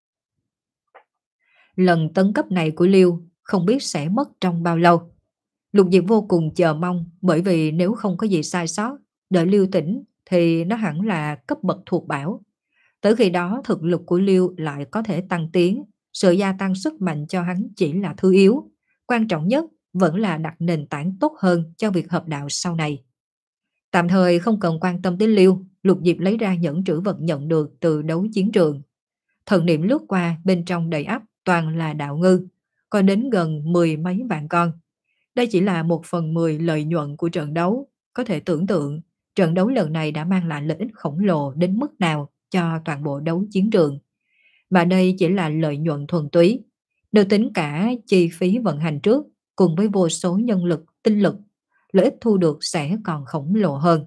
Lần tấn cấp này của Liêu không biết sẽ mất trong bao lâu. Lục Diệp vô cùng chờ mong, bởi vì nếu không có gì sai sót, đợi Liêu tỉnh thì nó hẳn là cấp bậc thuộc bảo. Tới khi đó thực lực của Liêu lại có thể tăng tiến, sự gia tăng sức mạnh cho hắn chỉ là thứ yếu. Quan trọng nhất vẫn là đặt nền tảng tốt hơn cho việc hợp đạo sau này. Tạm thời không cần quan tâm đến Liêu, Lục Diệp lấy ra những trữ vật nhận được từ đấu chiến trường. Thần niệm lướt qua, bên trong đầy ắp toàn là đạo ngư, có đến gần mười mấy vạn con. Đây chỉ là một phần mười lợi nhuận của trận đấu. Có thể tưởng tượng, trận đấu lần này đã mang lại lợi ích khổng lồ đến mức nào cho toàn bộ đấu chiến trường. Mà đây chỉ là lợi nhuận thuần túy. Nếu tính cả chi phí vận hành trước, cùng với vô số nhân lực, tinh lực, lợi ích thu được sẽ còn khổng lồ hơn.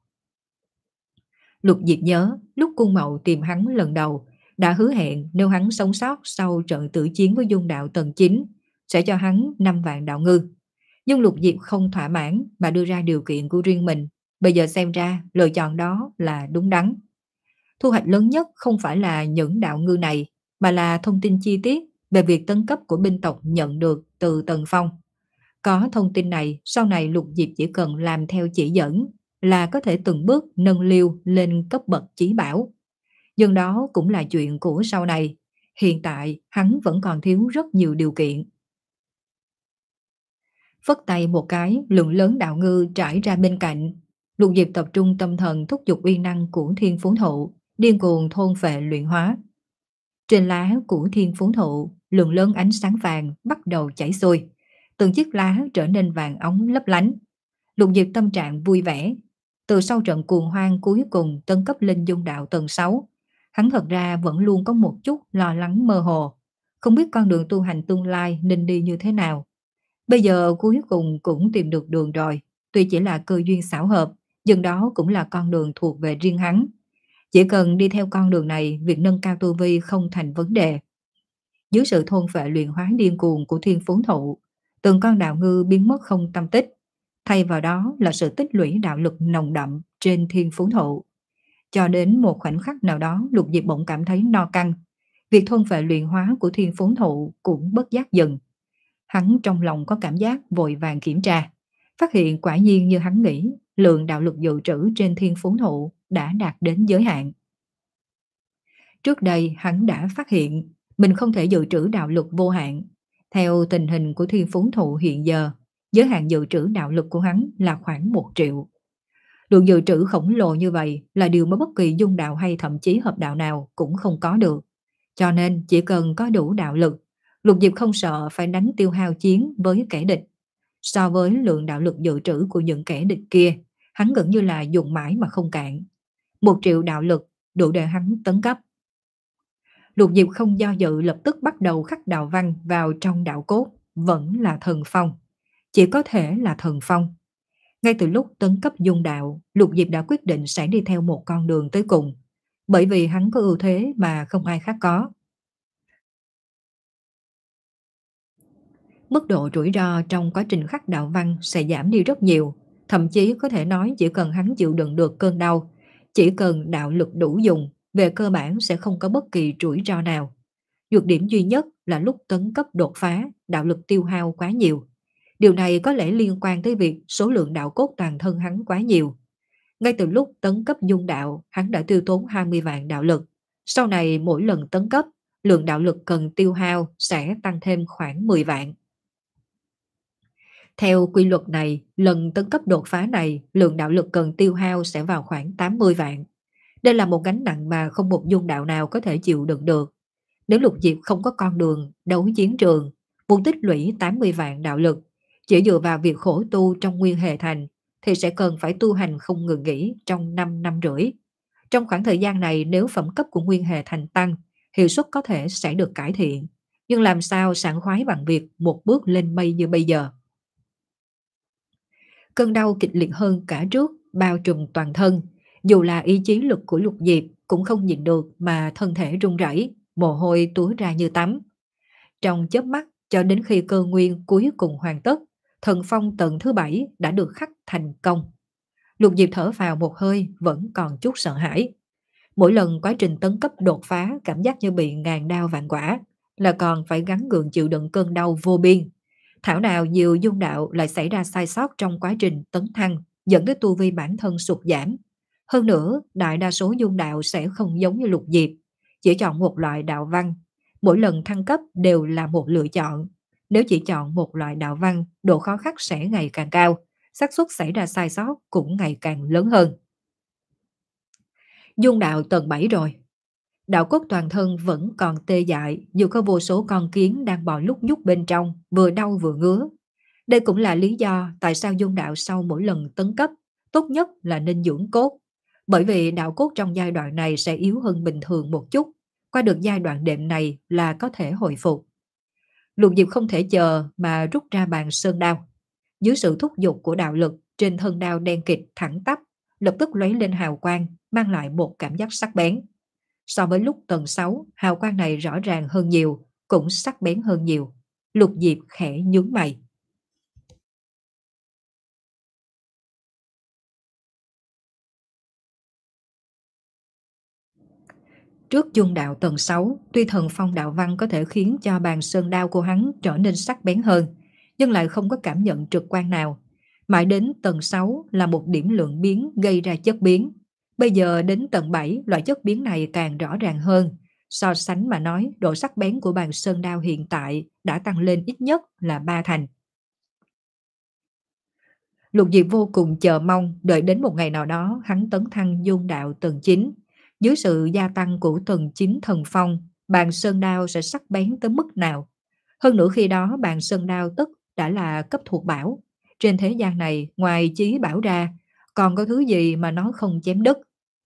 Lục Diệp nhớ, lúc Cung Mậu tìm hắn lần đầu, đã hứa hẹn nếu hắn sống sót sau trận tử chiến với dung đạo tầng chín, sẽ cho hắn năm vạn đạo ngư. Nhưng Lục Diệp không thỏa mãn mà đưa ra điều kiện của riêng mình. Bây giờ xem ra lựa chọn đó là đúng đắn. Thu hoạch lớn nhất không phải là những đạo ngư này, mà là thông tin chi tiết về việc tấn cấp của binh tộc nhận được từ Tần Phong. Có thông tin này, sau này Lục Diệp chỉ cần làm theo chỉ dẫn là có thể từng bước nâng liêu lên cấp bậc chí bảo. Nhưng đó cũng là chuyện của sau này. Hiện tại hắn vẫn còn thiếu rất nhiều điều kiện. Phất tay một cái, lượng lớn đạo ngư trải ra bên cạnh. Lục Diệp tập trung tâm thần thúc giục uy năng của thiên phú thụ, điên cuồng thôn phệ luyện hóa. Trên lá của thiên phú thụ, lượng lớn ánh sáng vàng bắt đầu chảy xuôi. Từng chiếc lá trở nên vàng óng lấp lánh. Lục Diệp tâm trạng vui vẻ. Từ sau trận cuồng hoang cuối cùng tấn cấp lên dung đạo tầng sáu, hắn thật ra vẫn luôn có một chút lo lắng mơ hồ. Không biết con đường tu hành tương lai nên đi như thế nào. Bây giờ cuối cùng cũng tìm được đường rồi. Tuy chỉ là cơ duyên xảo hợp, nhưng đó cũng là con đường thuộc về riêng hắn. Chỉ cần đi theo con đường này, việc nâng cao tu vi không thành vấn đề. Dưới sự thôn phệ luyện hóa điên cuồng của thiên phú thụ, từng con đạo ngư biến mất không tâm tích. Thay vào đó là sự tích lũy đạo lực nồng đậm trên thiên phú thụ. Cho đến một khoảnh khắc nào đó, Lục Diệp bỗng cảm thấy no căng. Việc thôn phệ luyện hóa của thiên phú thụ cũng bất giác dừng. Hắn trong lòng có cảm giác vội vàng kiểm tra, phát hiện quả nhiên như hắn nghĩ, lượng đạo lực dự trữ trên thiên phú thụ đã đạt đến giới hạn. Trước đây hắn đã phát hiện mình không thể dự trữ đạo lực vô hạn. Theo tình hình của thiên phú thụ hiện giờ, giới hạn dự trữ đạo lực của hắn là khoảng một triệu. Lượng dự trữ khổng lồ như vậy là điều mà bất kỳ dung đạo hay thậm chí hợp đạo nào cũng không có được. Cho nên chỉ cần có đủ đạo lực, Lục Diệp không sợ phải đánh tiêu hao chiến với kẻ địch. So với lượng đạo lực dự trữ của những kẻ địch kia, hắn gần như là dùng mãi mà không cạn. Một triệu đạo lực đủ để hắn tấn cấp. Lục Diệp không do dự, lập tức bắt đầu khắc đạo văn vào trong đạo cốt, vẫn là thần phong. Chỉ có thể là thần phong. Ngay từ lúc tấn cấp dung đạo, Lục Diệp đã quyết định sẽ đi theo một con đường tới cùng. Bởi vì hắn có ưu thế mà không ai khác có. Mức độ rủi ro trong quá trình khắc đạo văn sẽ giảm đi rất nhiều. Thậm chí có thể nói chỉ cần hắn chịu đựng được cơn đau, chỉ cần đạo lực đủ dùng, về cơ bản sẽ không có bất kỳ rủi ro nào. Nhược điểm duy nhất là lúc tấn cấp đột phá, đạo lực tiêu hao quá nhiều. Điều này có lẽ liên quan tới việc số lượng đạo cốt toàn thân hắn quá nhiều. Ngay từ lúc tấn cấp dung đạo, hắn đã tiêu tốn hai mươi vạn đạo lực. Sau này mỗi lần tấn cấp, lượng đạo lực cần tiêu hao sẽ tăng thêm khoảng mười vạn. Theo quy luật này, lần tấn cấp đột phá này, lượng đạo lực cần tiêu hao sẽ vào khoảng tám mươi vạn. Đây là một gánh nặng mà không một dung đạo nào có thể chịu đựng được. Nếu Lục Diệp không có con đường đấu chiến trường, muốn tích lũy tám mươi vạn đạo lực, chỉ dựa vào việc khổ tu trong nguyên hệ thành, thì sẽ cần phải tu hành không ngừng nghỉ trong năm năm rưỡi. Trong khoảng thời gian này, nếu phẩm cấp của nguyên hệ thành tăng, hiệu suất có thể sẽ được cải thiện. Nhưng làm sao sảng khoái bằng việc một bước lên mây như bây giờ? Cơn đau kịch liệt hơn cả trước, bao trùm toàn thân. Dù là ý chí lực của Lục Diệp cũng không nhịn được mà thân thể run rẩy, mồ hôi túa ra như tắm. Trong chớp mắt, cho đến khi cơ nguyên cuối cùng hoàn tất, thần phong tầng thứ bảy đã được khắc thành công. Lục Diệp thở vào một hơi, vẫn còn chút sợ hãi. Mỗi lần quá trình tấn cấp đột phá, cảm giác như bị ngàn đao vạn quả, là còn phải gắng gượng chịu đựng cơn đau vô biên. Thảo nào nhiều dung đạo lại xảy ra sai sót trong quá trình tấn thăng, dẫn đến tu vi bản thân sụt giảm. Hơn nữa, đại đa số dung đạo sẽ không giống như Lục Diệp, chỉ chọn một loại đạo văn. Mỗi lần thăng cấp đều là một lựa chọn. Nếu chỉ chọn một loại đạo văn, độ khó khăn sẽ ngày càng cao, xác suất xảy ra sai sót cũng ngày càng lớn hơn. Dung đạo tầng bảy rồi. Đạo cốt toàn thân vẫn còn tê dại, dù có vô số con kiến đang bò lúc nhúc bên trong, vừa đau vừa ngứa. Đây cũng là lý do tại sao dung đạo sau mỗi lần tấn cấp, tốt nhất là nên dưỡng cốt. Bởi vì đạo cốt trong giai đoạn này sẽ yếu hơn bình thường một chút, qua được giai đoạn đệm này là có thể hồi phục. Lục Diệp không thể chờ mà rút ra bàn sơn đao. Dưới sự thúc giục của đạo lực, trên thân đao đen kịt thẳng tắp, lập tức lóe lên hào quang, mang lại một cảm giác sắc bén. So với lúc tầng sáu, hào quang này rõ ràng hơn nhiều, cũng sắc bén hơn nhiều. Lục Diệp khẽ nhướng mày. Trước dung đạo tầng sáu, tuy thần phong đạo văn có thể khiến cho bàn sơn đao của hắn trở nên sắc bén hơn, nhưng lại không có cảm nhận trực quan nào. Mãi đến tầng sáu là một điểm lượng biến gây ra chất biến. Bây giờ đến tầng bảy, loại chất biến này càng rõ ràng hơn. So sánh mà nói, độ sắc bén của bàn sơn đao hiện tại đã tăng lên ít nhất là ba thành. Lục Diệp vô cùng chờ mong đợi đến một ngày nào đó hắn tấn thăng dung đạo tầng chín. Dưới sự gia tăng của tầng chín thần phong, bàn sơn đao sẽ sắc bén tới mức nào. Hơn nữa khi đó bàn sơn đao tức đã là cấp thuộc bảo. Trên thế gian này ngoài chí bảo ra, còn có thứ gì mà nó không chém đứt.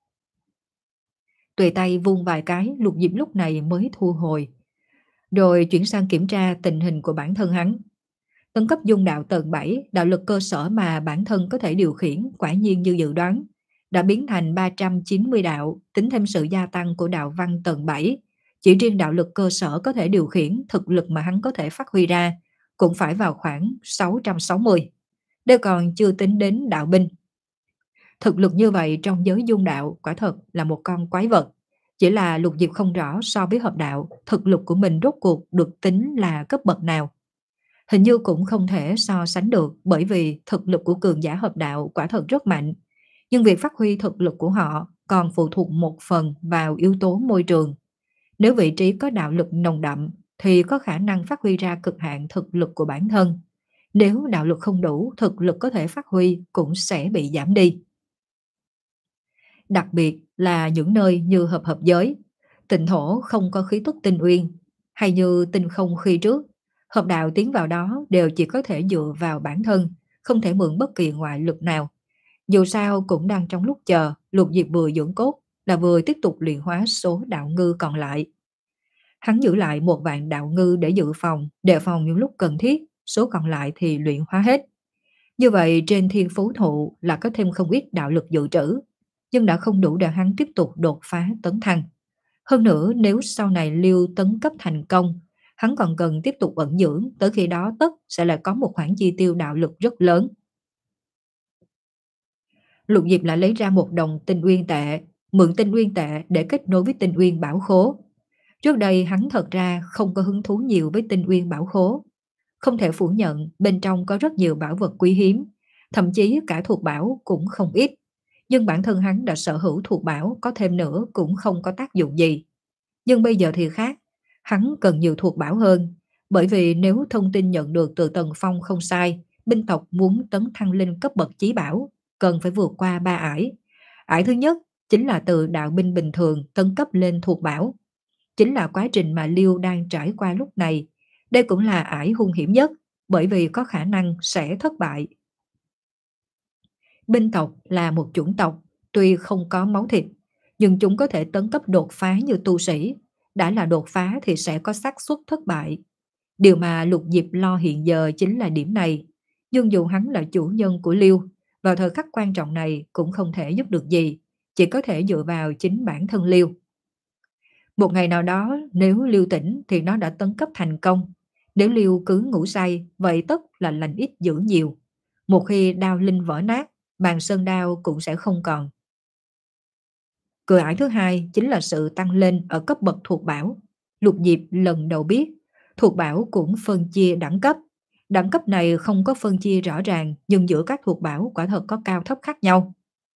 Tùy tay vung vài cái, Lục Diệp lúc này mới thu hồi. Rồi chuyển sang kiểm tra tình hình của bản thân hắn. Tấn cấp dung đạo tầng bảy, đạo lực cơ sở mà bản thân có thể điều khiển quả nhiên như dự đoán, đã biến thành ba trăm chín mươi đạo, tính thêm sự gia tăng của đạo văn tầng bảy. Chỉ riêng đạo lực cơ sở có thể điều khiển, thực lực mà hắn có thể phát huy ra, cũng phải vào khoảng sáu trăm sáu mươi. Đây còn chưa tính đến đạo binh. Thực lực như vậy trong giới dung đạo quả thật là một con quái vật. Chỉ là Lục Diệp không rõ so với hợp đạo, thực lực của mình rốt cuộc được tính là cấp bậc nào. Hình như cũng không thể so sánh được, bởi vì thực lực của cường giả hợp đạo quả thật rất mạnh. Nhưng việc phát huy thực lực của họ còn phụ thuộc một phần vào yếu tố môi trường. Nếu vị trí có đạo lực nồng đậm thì có khả năng phát huy ra cực hạn thực lực của bản thân. Nếu đạo lực không đủ, thực lực có thể phát huy cũng sẽ bị giảm đi. Đặc biệt là những nơi như hợp hợp giới, tịnh thổ không có khí tức tinh uyên, hay như tinh không khi trước, hợp đạo tiến vào đó đều chỉ có thể dựa vào bản thân, không thể mượn bất kỳ ngoại lực nào. Dù sao cũng đang trong lúc chờ, Lục Diệp vừa dưỡng cốt là vừa tiếp tục luyện hóa số đạo ngư còn lại. Hắn giữ lại một vạn đạo ngư để dự phòng, đề phòng những lúc cần thiết, số còn lại thì luyện hóa hết. Như vậy trên thiên phú thụ là có thêm không ít đạo lực dự trữ, nhưng đã không đủ để hắn tiếp tục đột phá tấn thăng. Hơn nữa nếu sau này Liêu tấn cấp thành công, hắn còn cần tiếp tục ẩn dưỡng, tới khi đó tất sẽ lại có một khoản chi tiêu đạo lực rất lớn. Lục Diệp lại lấy ra một đồng tinh uyên tệ, mượn tinh uyên tệ để kết nối với tinh uyên bảo khố. Trước đây hắn thật ra không có hứng thú nhiều với tinh uyên bảo khố. Không thể phủ nhận bên trong có rất nhiều bảo vật quý hiếm, thậm chí cả thuộc bảo cũng không ít. Nhưng bản thân hắn đã sở hữu thuộc bảo, có thêm nữa cũng không có tác dụng gì. Nhưng bây giờ thì khác, hắn cần nhiều thuộc bảo hơn, bởi vì nếu thông tin nhận được từ Tần Phong không sai, binh tộc muốn tấn thăng lên cấp bậc chí bảo, cần phải vượt qua ba ải. Ải thứ nhất chính là từ đạo binh bình thường tấn cấp lên thuộc bảo. Chính là quá trình mà Liêu đang trải qua lúc này. Đây cũng là ải hung hiểm nhất, bởi vì có khả năng sẽ thất bại. Binh tộc là một chủng tộc, tuy không có máu thịt, nhưng chúng có thể tấn cấp đột phá như tu sĩ. Đã là đột phá thì sẽ có xác suất thất bại. Điều mà Lục Diệp lo hiện giờ chính là điểm này. Nhưng dù hắn là chủ nhân của Liêu, vào thời khắc quan trọng này cũng không thể giúp được gì, chỉ có thể dựa vào chính bản thân Liêu. Một ngày nào đó nếu Liêu tỉnh thì nó đã tấn cấp thành công. Nếu Liêu cứ ngủ say, vậy tất là lành ít dữ nhiều. Một khi đao linh vỡ nát, bàn sơn đao cũng sẽ không còn. Cửa ải thứ hai chính là sự tăng lên ở cấp bậc thuộc bảo. Lục Diệp lần đầu biết, thuộc bảo cũng phân chia đẳng cấp. Đẳng cấp này không có phân chia rõ ràng, nhưng giữa các thuộc bảo quả thật có cao thấp khác nhau.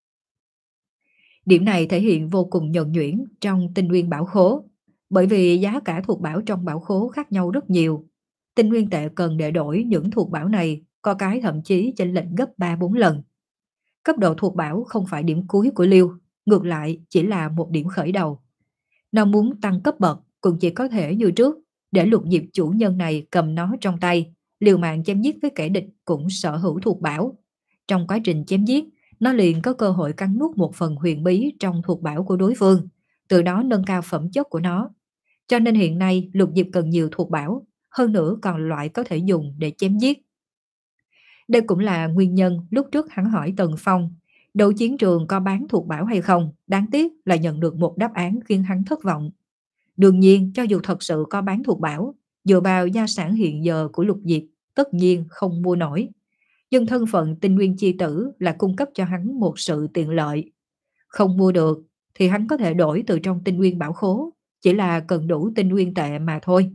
Điểm này thể hiện vô cùng nhuần nhuyễn trong tinh nguyên bảo khố, bởi vì giá cả thuộc bảo trong bảo khố khác nhau rất nhiều. Tinh nguyên tệ cần để đổi những thuộc bảo này, có cái thậm chí chênh lệch gấp ba bốn lần. Cấp độ thuộc bảo không phải điểm cuối của Liêu, ngược lại chỉ là một điểm khởi đầu. Nó muốn tăng cấp bậc cũng chỉ có thể như trước, để Lục Diệp chủ nhân này cầm nó trong tay, liều mạng chém giết với kẻ địch cũng sở hữu thuộc bảo. Trong quá trình chém giết, nó liền có cơ hội cắn nuốt một phần huyền bí trong thuộc bảo của đối phương, từ đó nâng cao phẩm chất của nó. Cho nên hiện nay Lục Diệp cần nhiều thuộc bảo, hơn nữa còn loại có thể dùng để chém giết. Đây cũng là nguyên nhân lúc trước hắn hỏi Tần Phong, đấu chiến trường có bán thuộc bảo hay không, đáng tiếc là nhận được một đáp án khiến hắn thất vọng. Đương nhiên, cho dù thật sự có bán thuộc bảo, dựa vào gia sản hiện giờ của Lục Diệp, tất nhiên không mua nổi. Nhưng thân phận tinh nguyên chi tử là cung cấp cho hắn một sự tiện lợi. Không mua được thì hắn có thể đổi từ trong tinh nguyên bảo khố, chỉ là cần đủ tinh nguyên tệ mà thôi.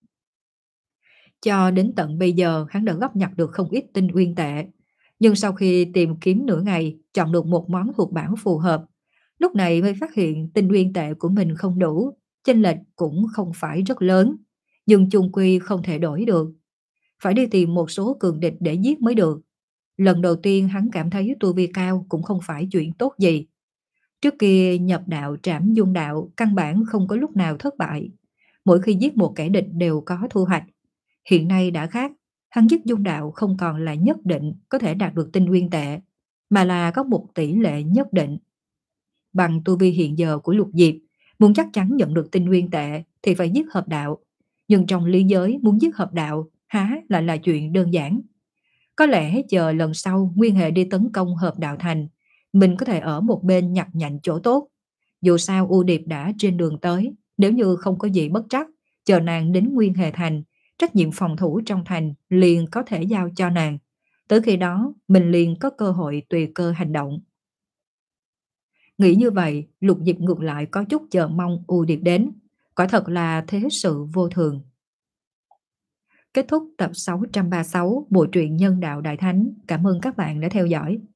Cho đến tận bây giờ hắn đã góp nhặt được không ít tinh nguyên tệ. Nhưng sau khi tìm kiếm nửa ngày, chọn được một món thuộc bảo phù hợp, lúc này mới phát hiện tinh nguyên tệ của mình không đủ, chênh lệch cũng không phải rất lớn, nhưng chung quy không thể đổi được. Phải đi tìm một số cường địch để giết mới được. Lần đầu tiên hắn cảm thấy tu vi cao cũng không phải chuyện tốt gì. Trước kia nhập đạo trảm dung đạo căn bản không có lúc nào thất bại. Mỗi khi giết một kẻ địch đều có thu hoạch. Hiện nay đã khác, hắn giết dung đạo không còn là nhất định có thể đạt được tinh nguyên tệ, mà là có một tỷ lệ nhất định. Bằng tu vi hiện giờ của Lục Diệp, muốn chắc chắn nhận được tinh nguyên tệ thì phải giết hợp đạo. Nhưng trong lý giới muốn giết hợp đạo há lại là chuyện đơn giản. Có lẽ chờ lần sau Nguyên Hệ đi tấn công hợp đạo thành, mình có thể ở một bên nhặt nhạnh chỗ tốt. Dù sao U Điệp đã trên đường tới, nếu như không có gì bất trắc, chờ nàng đến Nguyên Hệ thành, trách nhiệm phòng thủ trong thành liền có thể giao cho nàng. Tới khi đó, mình liền có cơ hội tùy cơ hành động. Nghĩ như vậy, Lục Diệp ngược lại có chút chờ mong U Điệp đến. Quả thật là thế sự vô thường. Kết thúc tập sáu trăm ba mươi sáu Bộ truyện Nhân đạo Đại Thánh. Cảm ơn các bạn đã theo dõi.